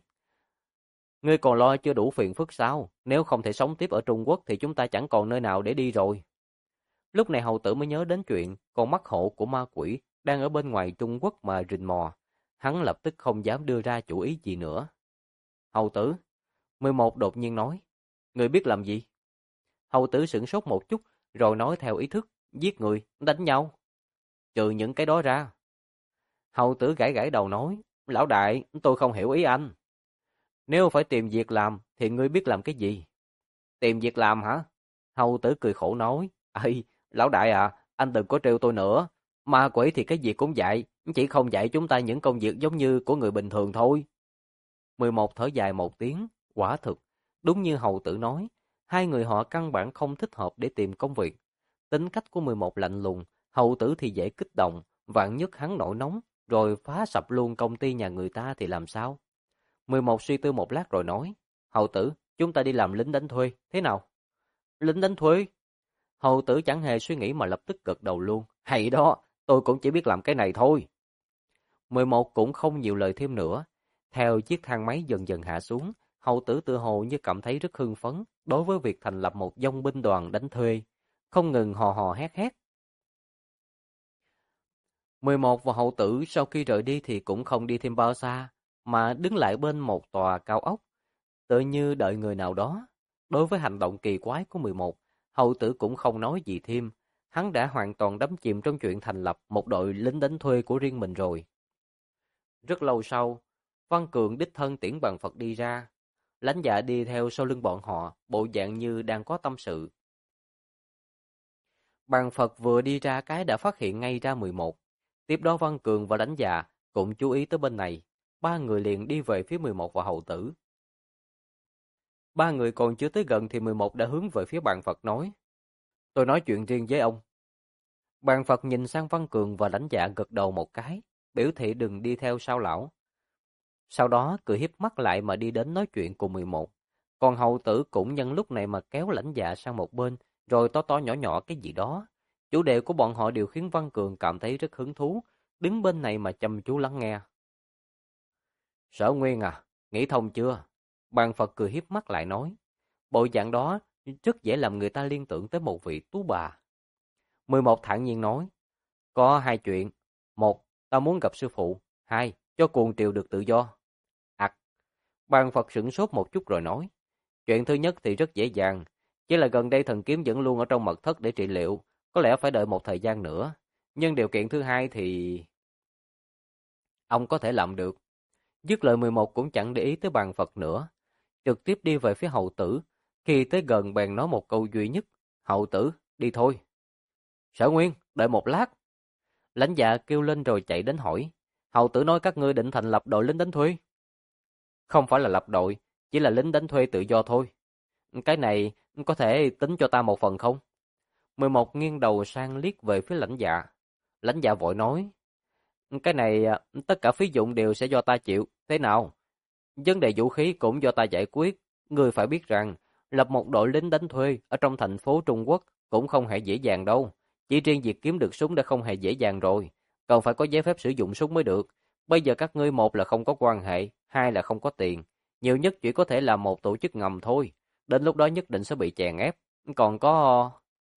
ngươi còn lo chưa đủ phiền phức sao? Nếu không thể sống tiếp ở Trung Quốc thì chúng ta chẳng còn nơi nào để đi rồi. Lúc này hầu tử mới nhớ đến chuyện con mắt hộ của ma quỷ đang ở bên ngoài Trung Quốc mà rình mò. Hắn lập tức không dám đưa ra chủ ý gì nữa. Hầu tử, 11 đột nhiên nói, ngươi biết làm gì? Hầu tử sửng sốt một chút rồi nói theo ý thức, giết người, đánh nhau. Trừ những cái đó ra. Hầu tử gãi gãi đầu nói, lão đại, tôi không hiểu ý anh. Nếu phải tìm việc làm thì ngươi biết làm cái gì? Tìm việc làm hả? Hầu tử cười khổ nói, ây, lão đại à, anh đừng có trêu tôi nữa. Ma quỷ thì cái gì cũng dạy, chỉ không dạy chúng ta những công việc giống như của người bình thường thôi. 11 thở dài một tiếng, quả thực, đúng như hầu tử nói, hai người họ căn bản không thích hợp để tìm công việc. Tính cách của 11 lạnh lùng, hầu tử thì dễ kích động, vạn nhất hắn nổi nóng, rồi phá sập luôn công ty nhà người ta thì làm sao? 11 suy tư một lát rồi nói, hầu tử, chúng ta đi làm lính đánh thuê, thế nào? Lính đánh thuê? Hầu tử chẳng hề suy nghĩ mà lập tức gật đầu luôn. Hay đó, tôi cũng chỉ biết làm cái này thôi. 11 cũng không nhiều lời thêm nữa. Theo chiếc thang máy dần dần hạ xuống, hầu tử tự hồ như cảm thấy rất hưng phấn đối với việc thành lập một dòng binh đoàn đánh thuê, không ngừng hò hò hét hét. 11 và hầu tử sau khi rời đi thì cũng không đi thêm bao xa, mà đứng lại bên một tòa cao ốc, tựa như đợi người nào đó. Đối với hành động kỳ quái của 11, hầu tử cũng không nói gì thêm, hắn đã hoàn toàn đắm chìm trong chuyện thành lập một đội lính đánh thuê của riêng mình rồi. Rất lâu sau, Văn Cường đích thân tiễn bằng Phật đi ra, Lãnh Dạ đi theo sau lưng bọn họ, bộ dạng như đang có tâm sự. Bằng Phật vừa đi ra cái đã phát hiện ngay ra 11. Tiếp đó Văn Cường và Lãnh Dạ cũng chú ý tới bên này, ba người liền đi về phía 11 và hầu tử. Ba người còn chưa tới gần thì 11 đã hướng về phía bàn Phật nói, tôi nói chuyện riêng với ông. Bàn Phật nhìn sang Văn Cường và Lãnh Dạ gật đầu một cái, biểu thị đừng đi theo sau lão. Sau đó cười híp mắt lại mà đi đến nói chuyện cùng 11. Còn hầu tử cũng nhân lúc này mà kéo Lãnh Dạ sang một bên, rồi to to nhỏ nhỏ cái gì đó. Chủ đề của bọn họ đều khiến Văn Cường cảm thấy rất hứng thú, đứng bên này mà chăm chú lắng nghe. Sở Nguyên à, nghĩ thông chưa? Bàn Phật cười híp mắt lại nói. Bộ dạng đó rất dễ làm người ta liên tưởng tới một vị tú bà. 11 thản nhiên nói. Có hai chuyện. Một, ta muốn gặp sư phụ. Hai, cho cuồng triều được tự do. Bàn Phật sửng sốt một chút rồi nói. Chuyện thứ nhất thì rất dễ dàng. Chỉ là gần đây thần kiếm vẫn luôn ở trong mật thất để trị liệu. Có lẽ phải đợi một thời gian nữa. Nhưng điều kiện thứ hai thì... ông có thể làm được. Dứt lời 11 cũng chẳng để ý tới bàn Phật nữa, trực tiếp đi về phía hầu tử. Khi tới gần bèn nói một câu duy nhất: "Hầu tử, đi thôi." "Sở Nguyên, đợi một lát." Lãnh Dạ kêu lên rồi chạy đến hỏi: "Hầu tử nói các ngươi định thành lập đội lính đánh thuê?" "Không phải là lập đội, chỉ là lính đánh thuê tự do thôi." "Cái này có thể tính cho ta một phần không?" 11 nghiêng đầu sang liếc về phía Lãnh Dạ. Lãnh Dạ vội nói: "Cái này tất cả phí dụng đều sẽ do ta chịu, thế nào? Vấn đề vũ khí cũng do ta giải quyết. Ngươi phải biết rằng, lập một đội lính đánh thuê ở trong thành phố Trung Quốc cũng không hề dễ dàng đâu. Chỉ riêng việc kiếm được súng đã không hề dễ dàng rồi. Còn phải có giấy phép sử dụng súng mới được. Bây giờ các ngươi, một là không có quan hệ, hai là không có tiền. Nhiều nhất chỉ có thể là một tổ chức ngầm thôi. Đến lúc đó nhất định sẽ bị chèn ép. Còn có..."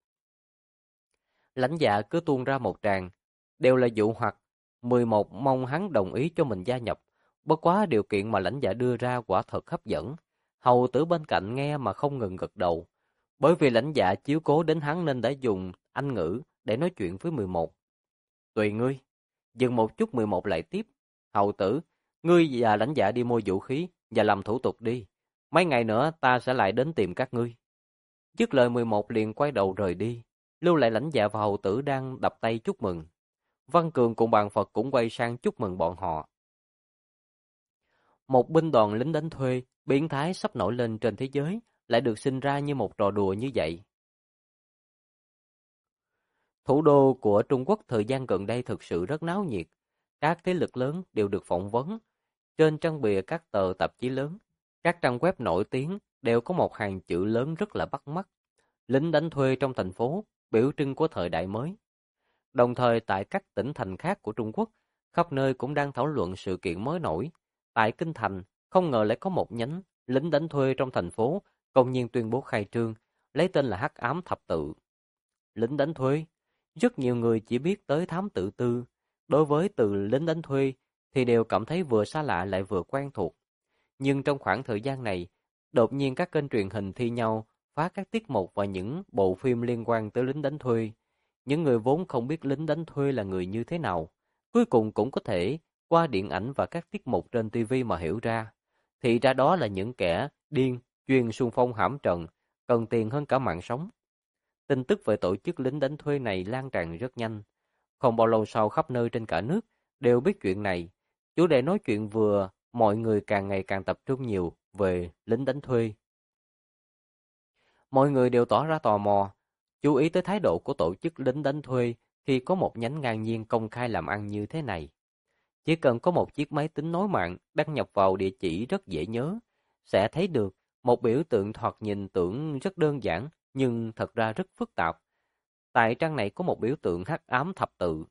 Lãnh Dạ cứ tuôn ra một tràng, đều là dụ hoặc. 11 mong hắn đồng ý cho mình gia nhập. Bất quá điều kiện mà Lãnh Dạ đưa ra quả thật hấp dẫn. Hầu tử bên cạnh nghe mà không ngừng gật đầu. Bởi vì Lãnh Dạ chiếu cố đến hắn nên đã dùng Anh ngữ để nói chuyện với 11. "Tùy ngươi." Dừng một chút 11 lại tiếp: "Hầu tử, ngươi và Lãnh Dạ đi mua vũ khí và làm thủ tục đi. Mấy ngày nữa ta sẽ lại đến tìm các ngươi." Dứt lời 11 liền quay đầu rời đi, lưu lại Lãnh Dạ và hầu tử đang đập tay chúc mừng. Văn Cường cùng bàn Phật cũng quay sang chúc mừng bọn họ. Một binh đoàn lính đánh thuê, biến thái sắp nổi lên trên thế giới, lại được sinh ra như một trò đùa như vậy. Thủ đô của Trung Quốc thời gian gần đây thực sự rất náo nhiệt. Các thế lực lớn đều được phỏng vấn. Trên trang bìa các tờ tạp chí lớn, các trang web nổi tiếng đều có một hàng chữ lớn rất là bắt mắt: lính đánh thuê trong thành phố, biểu trưng của thời đại mới. Đồng thời tại các tỉnh thành khác của Trung Quốc, khắp nơi cũng đang thảo luận sự kiện mới nổi. Tại Kinh Thành, không ngờ lại có một nhánh lính đánh thuê trong thành phố công nhiên tuyên bố khai trương, lấy tên là Hắc Ám Thập Tự. Lính đánh thuê, rất nhiều người chỉ biết tới thám tử tư. Đối với từ lính đánh thuê thì đều cảm thấy vừa xa lạ lại vừa quen thuộc. Nhưng trong khoảng thời gian này, đột nhiên các kênh truyền hình thi nhau phá các tiết mục và những bộ phim liên quan tới lính đánh thuê. Những người vốn không biết lính đánh thuê là người như thế nào, cuối cùng cũng có thể qua điện ảnh và các tiết mục trên TV mà hiểu ra. Thì ra đó là những kẻ điên, chuyên xung phong hãm trận, cần tiền hơn cả mạng sống. Tin tức về tổ chức lính đánh thuê này lan tràn rất nhanh. Không bao lâu sau, khắp nơi trên cả nước đều biết chuyện này. Chủ đề nói chuyện vừa, mọi người càng ngày càng tập trung nhiều về lính đánh thuê. Mọi người đều tỏ ra tò mò, chú ý tới thái độ của tổ chức lính đánh thuê khi có một nhánh ngang nhiên công khai làm ăn như thế này. Chỉ cần có một chiếc máy tính nối mạng đăng nhập vào địa chỉ rất dễ nhớ, sẽ thấy được một biểu tượng thoạt nhìn tưởng rất đơn giản nhưng thật ra rất phức tạp. Tại trang này có một biểu tượng hắc ám thập tự.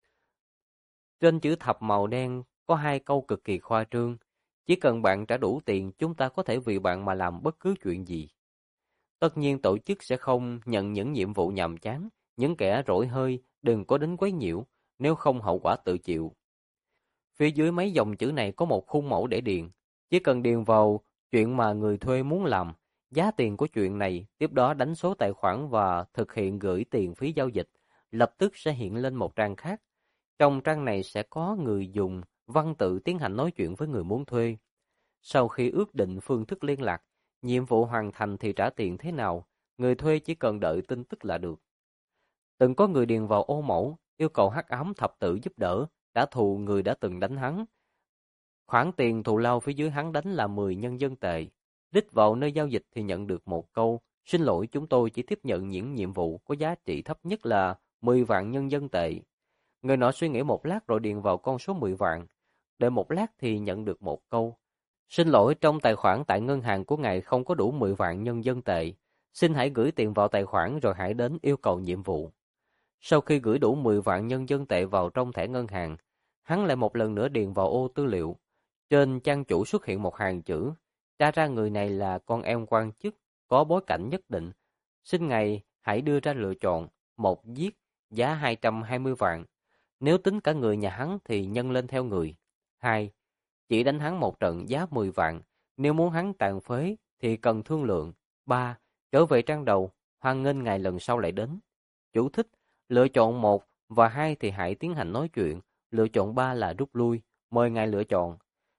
Trên chữ thập màu đen có hai câu cực kỳ khoa trương: chỉ cần bạn trả đủ tiền, chúng ta có thể vì bạn mà làm bất cứ chuyện gì. Tất nhiên tổ chức sẽ không nhận những nhiệm vụ nhàm chán, những kẻ rỗi hơi đừng có đến quấy nhiễu, nếu không hậu quả tự chịu. Phía dưới mấy dòng chữ này có một khung mẫu để điền, chỉ cần điền vào chuyện mà người thuê muốn làm, giá tiền của chuyện này, tiếp đó đánh số tài khoản và thực hiện gửi tiền phí giao dịch, lập tức sẽ hiện lên một trang khác. Trong trang này sẽ có người dùng văn tự tiến hành nói chuyện với người muốn thuê. Sau khi ước định phương thức liên lạc, nhiệm vụ hoàn thành thì trả tiền thế nào, người thuê chỉ cần đợi tin tức là được. Từng có người điền vào ô mẫu, yêu cầu hắc ám thập tự giúp đỡ, trả thù người đã từng đánh hắn. Khoản tiền thù lao phía dưới hắn đánh là 10 nhân dân tệ. Đích vào nơi giao dịch thì nhận được một câu: xin lỗi, chúng tôi chỉ tiếp nhận những nhiệm vụ có giá trị thấp nhất là 10 vạn nhân dân tệ. Người nọ suy nghĩ một lát rồi điền vào con số 10 vạn. Đợi một lát thì nhận được một câu: xin lỗi, trong tài khoản tại ngân hàng của ngài không có đủ 10 vạn nhân dân tệ. Xin hãy gửi tiền vào tài khoản rồi hãy đến yêu cầu nhiệm vụ. Sau khi gửi đủ 10 vạn nhân dân tệ vào trong thẻ ngân hàng, hắn lại một lần nữa điền vào ô tư liệu. Trên trang chủ xuất hiện một hàng chữ, tra ra người này là con em quan chức, có bối cảnh nhất định. Xin ngài hãy đưa ra lựa chọn: một, giết, giá 220 vạn. Nếu tính cả người nhà hắn thì nhân lên theo người. 2. Chỉ đánh hắn một trận, giá 10 vạn. Nếu muốn hắn tàn phế thì cần thương lượng. 3. Trở về trang đầu, hoan nghênh ngài lần sau lại đến. Chú thích: lựa chọn 1 và 2 thì hãy tiến hành nói chuyện. Lựa chọn 3 là rút lui. Mời ngài lựa chọn.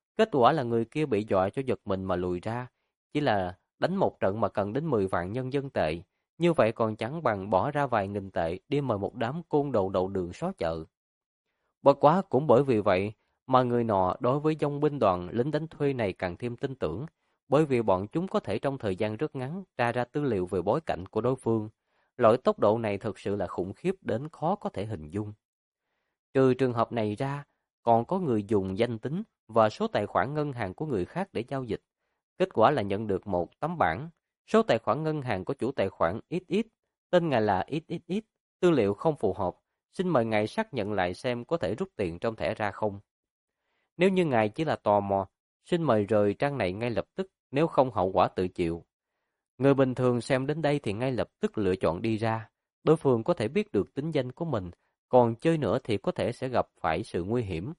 Kết quả là người kia bị dọa cho giật mình mà lùi ra. Chỉ là đánh một trận mà cần đến 10 vạn nhân dân tệ. Như vậy còn chẳng bằng bỏ ra vài nghìn tệ đi mời một đám côn đồ đầu đường xó chợ. Bất quá cũng bởi vì vậy mà người nọ đối với dòng binh đoàn lính đánh thuê này càng thêm tin tưởng, bởi vì bọn chúng có thể trong thời gian rất ngắn tra ra tư liệu về bối cảnh của đối phương. Loại tốc độ này thực sự là khủng khiếp đến khó có thể hình dung. Trừ trường hợp này ra, còn có người dùng danh tính và số tài khoản ngân hàng của người khác để giao dịch. Kết quả là nhận được một tấm bảng, số tài khoản ngân hàng của chủ tài khoản XX, tên ngài là XXX, tư liệu không phù hợp, xin mời ngài xác nhận lại xem có thể rút tiền trong thẻ ra không. Nếu như ngài chỉ là tò mò, xin mời rời trang này ngay lập tức, nếu không hậu quả tự chịu. Người bình thường xem đến đây thì ngay lập tức lựa chọn đi ra. Đối phương có thể biết được tính danh của mình, còn chơi nữa thì có thể sẽ gặp phải sự nguy hiểm.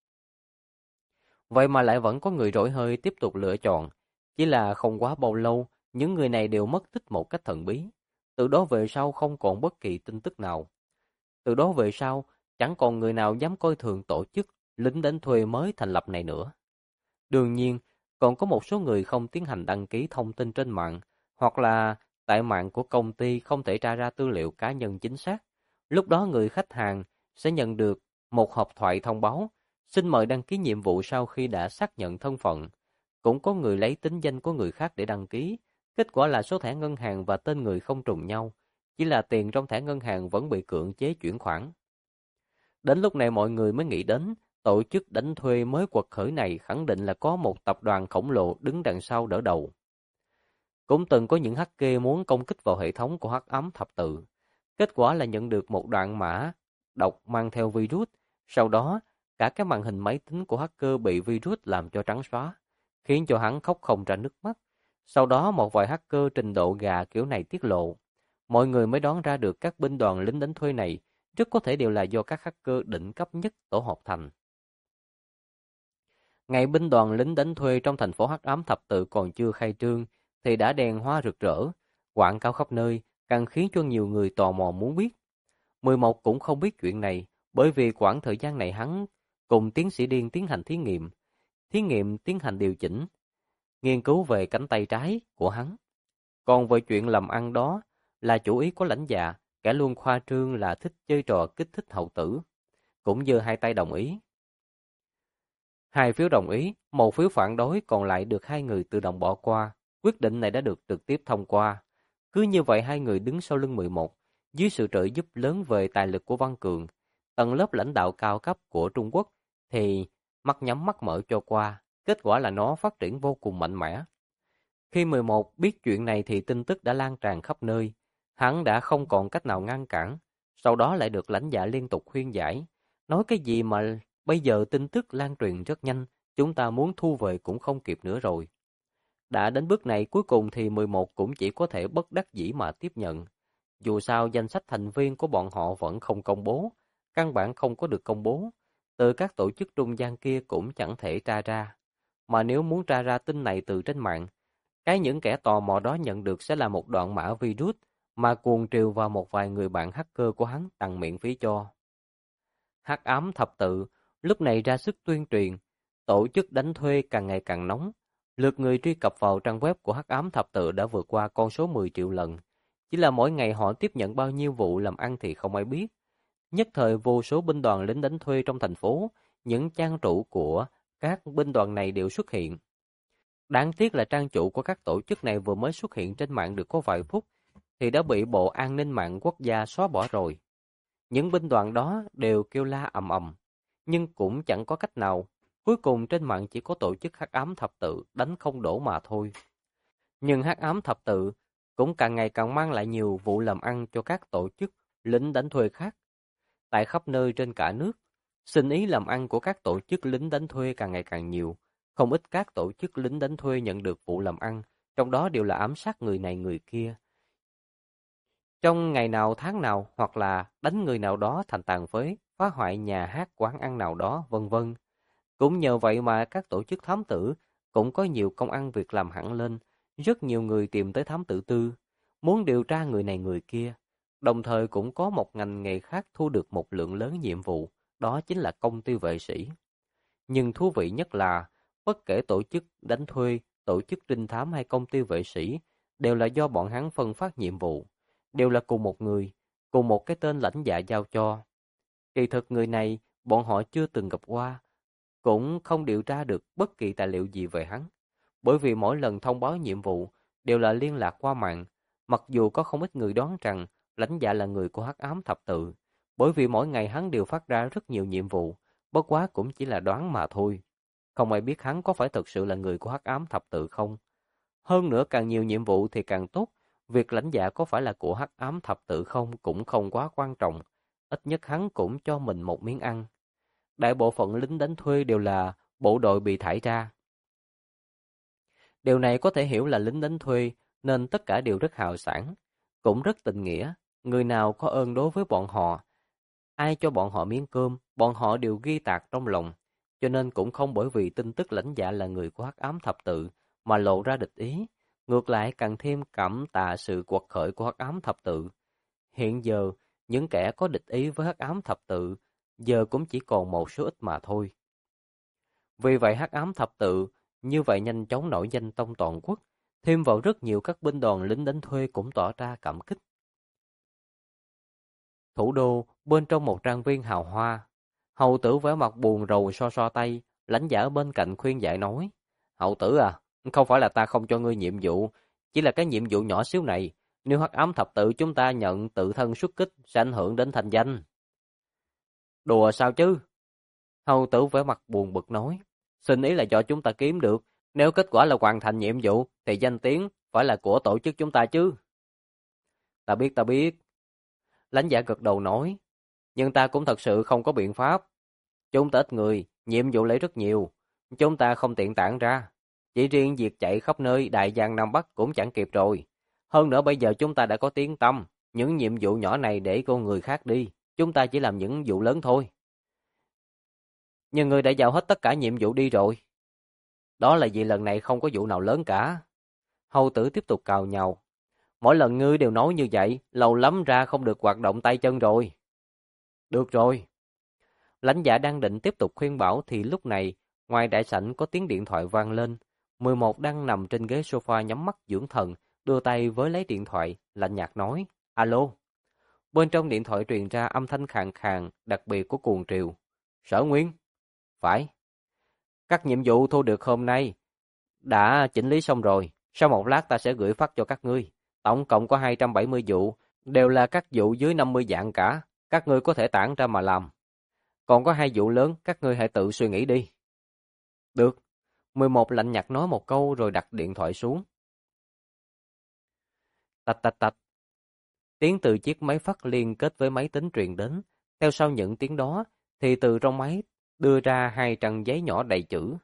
Vậy mà lại vẫn có người rỗi hơi tiếp tục lựa chọn. Chỉ là không quá bao lâu, những người này đều mất tích một cách thần bí. Từ đó về sau không còn bất kỳ tin tức nào. Từ đó về sau, chẳng còn người nào dám coi thường tổ chức lính đánh thuê mới thành lập này nữa. Đương nhiên, còn có một số người không tiến hành đăng ký thông tin trên mạng, hoặc là tại mạng của công ty không thể tra ra tư liệu cá nhân chính xác. Lúc đó người khách hàng sẽ nhận được một hộp thoại thông báo, xin mời đăng ký nhiệm vụ sau khi đã xác nhận thân phận. Cũng có người lấy tính danh của người khác để đăng ký, kết quả là số thẻ ngân hàng và tên người không trùng nhau, chỉ là tiền trong thẻ ngân hàng vẫn bị cưỡng chế chuyển khoản. Đến lúc này mọi người mới nghĩ đến, tổ chức đánh thuê mới quật khởi này khẳng định là có một tập đoàn khổng lồ đứng đằng sau đỡ đầu. Cũng từng có những hacker muốn công kích vào hệ thống của Hắc Ám Thập Tự. Kết quả là nhận được một đoạn mã độc mang theo virus. Sau đó, cả cái màn hình máy tính của hacker bị virus làm cho trắng xóa, khiến cho hắn khóc không ra nước mắt. Sau đó một vài hacker trình độ gà kiểu này tiết lộ. Mọi người mới đoán ra được các binh đoàn lính đánh thuê này rất có thể đều là do các hacker đỉnh cấp nhất tổ hợp thành. Ngày binh đoàn lính đánh thuê trong thành phố Hắc Ám Thập Tự còn chưa khai trương thì đã đèn hoa rực rỡ, quảng cáo khắp nơi, càng khiến cho nhiều người tò mò muốn biết. 11 cũng không biết chuyện này, bởi vì khoảng thời gian này hắn cùng tiến sĩ Điên tiến hành thí nghiệm tiến hành điều chỉnh, nghiên cứu về cánh tay trái của hắn. Còn về chuyện làm ăn đó là chủ ý của lãnh dạ, kẻ luôn khoa trương là thích chơi trò kích thích hậu tử, cũng giơ hai tay đồng ý. Hai phiếu đồng ý, một phiếu phản đối còn lại được hai người tự động bỏ qua. Quyết định này đã được trực tiếp thông qua. Cứ như vậy hai người đứng sau lưng 11, dưới sự trợ giúp lớn về tài lực của Văn Cường, tầng lớp lãnh đạo cao cấp của Trung Quốc thì mắt nhắm mắt mở cho qua. Kết quả là nó phát triển vô cùng mạnh mẽ. Khi 11 biết chuyện này thì tin tức đã lan tràn khắp nơi. Hắn đã không còn cách nào ngăn cản. Sau đó lại được lãnh dạ liên tục khuyên giải. Nói cái gì mà bây giờ tin tức lan truyền rất nhanh, chúng ta muốn thu về cũng không kịp nữa rồi. Đã đến bước này cuối cùng thì 11 cũng chỉ có thể bất đắc dĩ mà tiếp nhận. Dù sao danh sách thành viên của bọn họ vẫn không công bố, căn bản không có được công bố. Từ các tổ chức trung gian kia cũng chẳng thể tra ra. Mà nếu muốn tra ra tin này từ trên mạng, những kẻ tò mò đó nhận được sẽ là một đoạn mã virus mà cuồng triều vào một vài người bạn hacker của hắn tặng miễn phí cho. Hắc Ám Thập Tự lúc này ra sức tuyên truyền, tổ chức đánh thuê càng ngày càng nóng. Lượt người truy cập vào trang web của Hắc Ám Thập Tự đã vượt qua con số 10 triệu lần. Chỉ là mỗi ngày họ tiếp nhận bao nhiêu vụ làm ăn thì không ai biết. Nhất thời vô số binh đoàn lính đánh thuê trong thành phố, những trang chủ của các binh đoàn này đều xuất hiện. Đáng tiếc là trang chủ của các tổ chức này vừa mới xuất hiện trên mạng được có vài phút thì đã bị Bộ An ninh mạng quốc gia xóa bỏ rồi. Những binh đoàn đó đều kêu la ầm ầm, nhưng cũng chẳng có cách nào. Cuối cùng trên mạng chỉ có tổ chức Hắc Ám Thập Tự đánh không đổ mà thôi. Nhưng Hắc Ám Thập Tự cũng càng ngày càng mang lại nhiều vụ làm ăn cho các tổ chức lính đánh thuê khác. Tại khắp nơi trên cả nước, sinh ý làm ăn của các tổ chức lính đánh thuê càng ngày càng nhiều. Không ít các tổ chức lính đánh thuê nhận được vụ làm ăn, trong đó đều là ám sát người này người kia. Trong ngày nào tháng nào hoặc là đánh người nào đó thành tàn phế, phá hoại nhà hát quán ăn nào đó, vân vân. Cũng nhờ vậy mà các tổ chức thám tử cũng có nhiều công ăn việc làm hẳn lên, rất nhiều người tìm tới thám tử tư, muốn điều tra người này người kia. Đồng thời cũng có một ngành nghề khác thu được một lượng lớn nhiệm vụ, đó chính là công ty vệ sĩ. Nhưng thú vị nhất là Bất kể tổ chức đánh thuê, tổ chức trinh thám hay công ty vệ sĩ, đều là do bọn hắn phân phát nhiệm vụ, đều là cùng một người, cùng một cái tên lãnh dạ giao cho. Kỳ thực người này, bọn họ chưa từng gặp qua, cũng không điều tra được bất kỳ tài liệu gì về hắn, bởi vì mỗi lần thông báo nhiệm vụ đều là liên lạc qua mạng, mặc dù có không ít người đoán rằng lãnh dạ là người của Hắc Ám Thập Tự, bởi vì mỗi ngày hắn đều phát ra rất nhiều nhiệm vụ, bất quá cũng chỉ là đoán mà thôi. Không ai biết hắn có phải thực sự là người của Hắc Ám Thập Tự không. Hơn nữa càng nhiều nhiệm vụ thì càng tốt, việc lãnh dạ có phải là của Hắc Ám Thập Tự không cũng không quá quan trọng, ít nhất hắn cũng cho mình một miếng ăn. Đại bộ phận lính đánh thuê đều là bộ đội bị thải ra. Điều này có thể hiểu là lính đánh thuê, nên tất cả đều rất hào sảng, cũng rất tình nghĩa, người nào có ơn đối với bọn họ. Ai cho bọn họ miếng cơm, bọn họ đều ghi tạc trong lòng, cho nên cũng không bởi vì tin tức lãnh dạ là người của Hắc Ám Thập Tự mà lộ ra địch ý, ngược lại càng thêm cảm tạ sự quật khởi của Hắc Ám Thập Tự. Hiện giờ, những kẻ có địch ý với Hắc Ám Thập Tự giờ cũng chỉ còn một số ít mà thôi. Vì vậy Hắc Ám Thập Tự như vậy nhanh chóng nổi danh trong toàn quốc, thêm vào rất nhiều các binh đoàn lính đánh thuê cũng tỏ ra cảm kích. Thủ đô, bên trong một trang viên hào hoa, hầu tử vẻ mặt buồn rầu so so tay, lãnh giả ở bên cạnh khuyên giải nói: "Hầu tử à, không phải là ta không cho ngươi nhiệm vụ, chỉ là cái nhiệm vụ nhỏ xíu này, nếu Hắc Ám Thập Tự chúng ta nhận tự thân xuất kích sẽ ảnh hưởng đến thành danh." "Đùa sao chứ?" Hầu tử vẻ mặt buồn bực nói: "Xin ý là do chúng ta kiếm được, nếu kết quả là hoàn thành nhiệm vụ thì danh tiếng phải là của tổ chức chúng ta chứ." Ta biết." Lãnh giả gật đầu nói: "Nhưng ta cũng thật sự không có biện pháp. Chúng ta ít người, nhiệm vụ lấy rất nhiều, chúng ta không tiện tản ra. Chỉ riêng việc chạy khắp nơi Đại Giang Nam Bắc cũng chẳng kịp rồi. Hơn nữa bây giờ chúng ta đã có tiếng tăm, những nhiệm vụ nhỏ này để con người khác đi, chúng ta chỉ làm những vụ lớn thôi." "Nhưng ngươi đã giao hết tất cả nhiệm vụ đi rồi." "Đó là vì lần này không có vụ nào lớn cả." Hầu tử tiếp tục cào nhào: "Mỗi lần ngươi đều nói như vậy, lâu lắm ra không được hoạt động tay chân rồi." "Được rồi." Lãnh giả đang định tiếp tục khuyên bảo thì lúc này, ngoài đại sảnh có tiếng điện thoại vang lên. 11 đang nằm trên ghế sofa nhắm mắt dưỡng thần, đưa tay với lấy điện thoại, lạnh nhạt nói: "Alo." Bên trong điện thoại truyền ra âm thanh khàn khàn, đặc biệt của Cuồng Triều. "Sở Nguyên?" "Phải." "Các nhiệm vụ thu được hôm nay đã chỉnh lý xong rồi, sau một lát ta sẽ gửi phát cho các ngươi. Tổng cộng có 270 vụ, đều là các vụ dưới 50 dạng cả, các ngươi có thể tản ra mà làm. Còn có 2 vụ lớn, các ngươi hãy tự suy nghĩ đi." "Được." 11 lạnh nhạt nói một câu rồi đặt điện thoại xuống. Tạch tạch tạch, tiếng từ chiếc máy phát liên kết với máy tính truyền đến. Theo sau những tiếng đó, thì từ trong máy đưa ra 2 trang giấy nhỏ đầy chữ.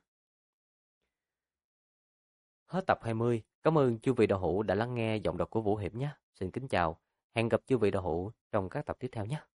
Hết tập 20. Cảm ơn chư vị đạo hữu đã lắng nghe giọng đọc của Vũ Hiệp nhé. Xin kính chào. Hẹn gặp chư vị đạo hữu trong các tập tiếp theo nhé.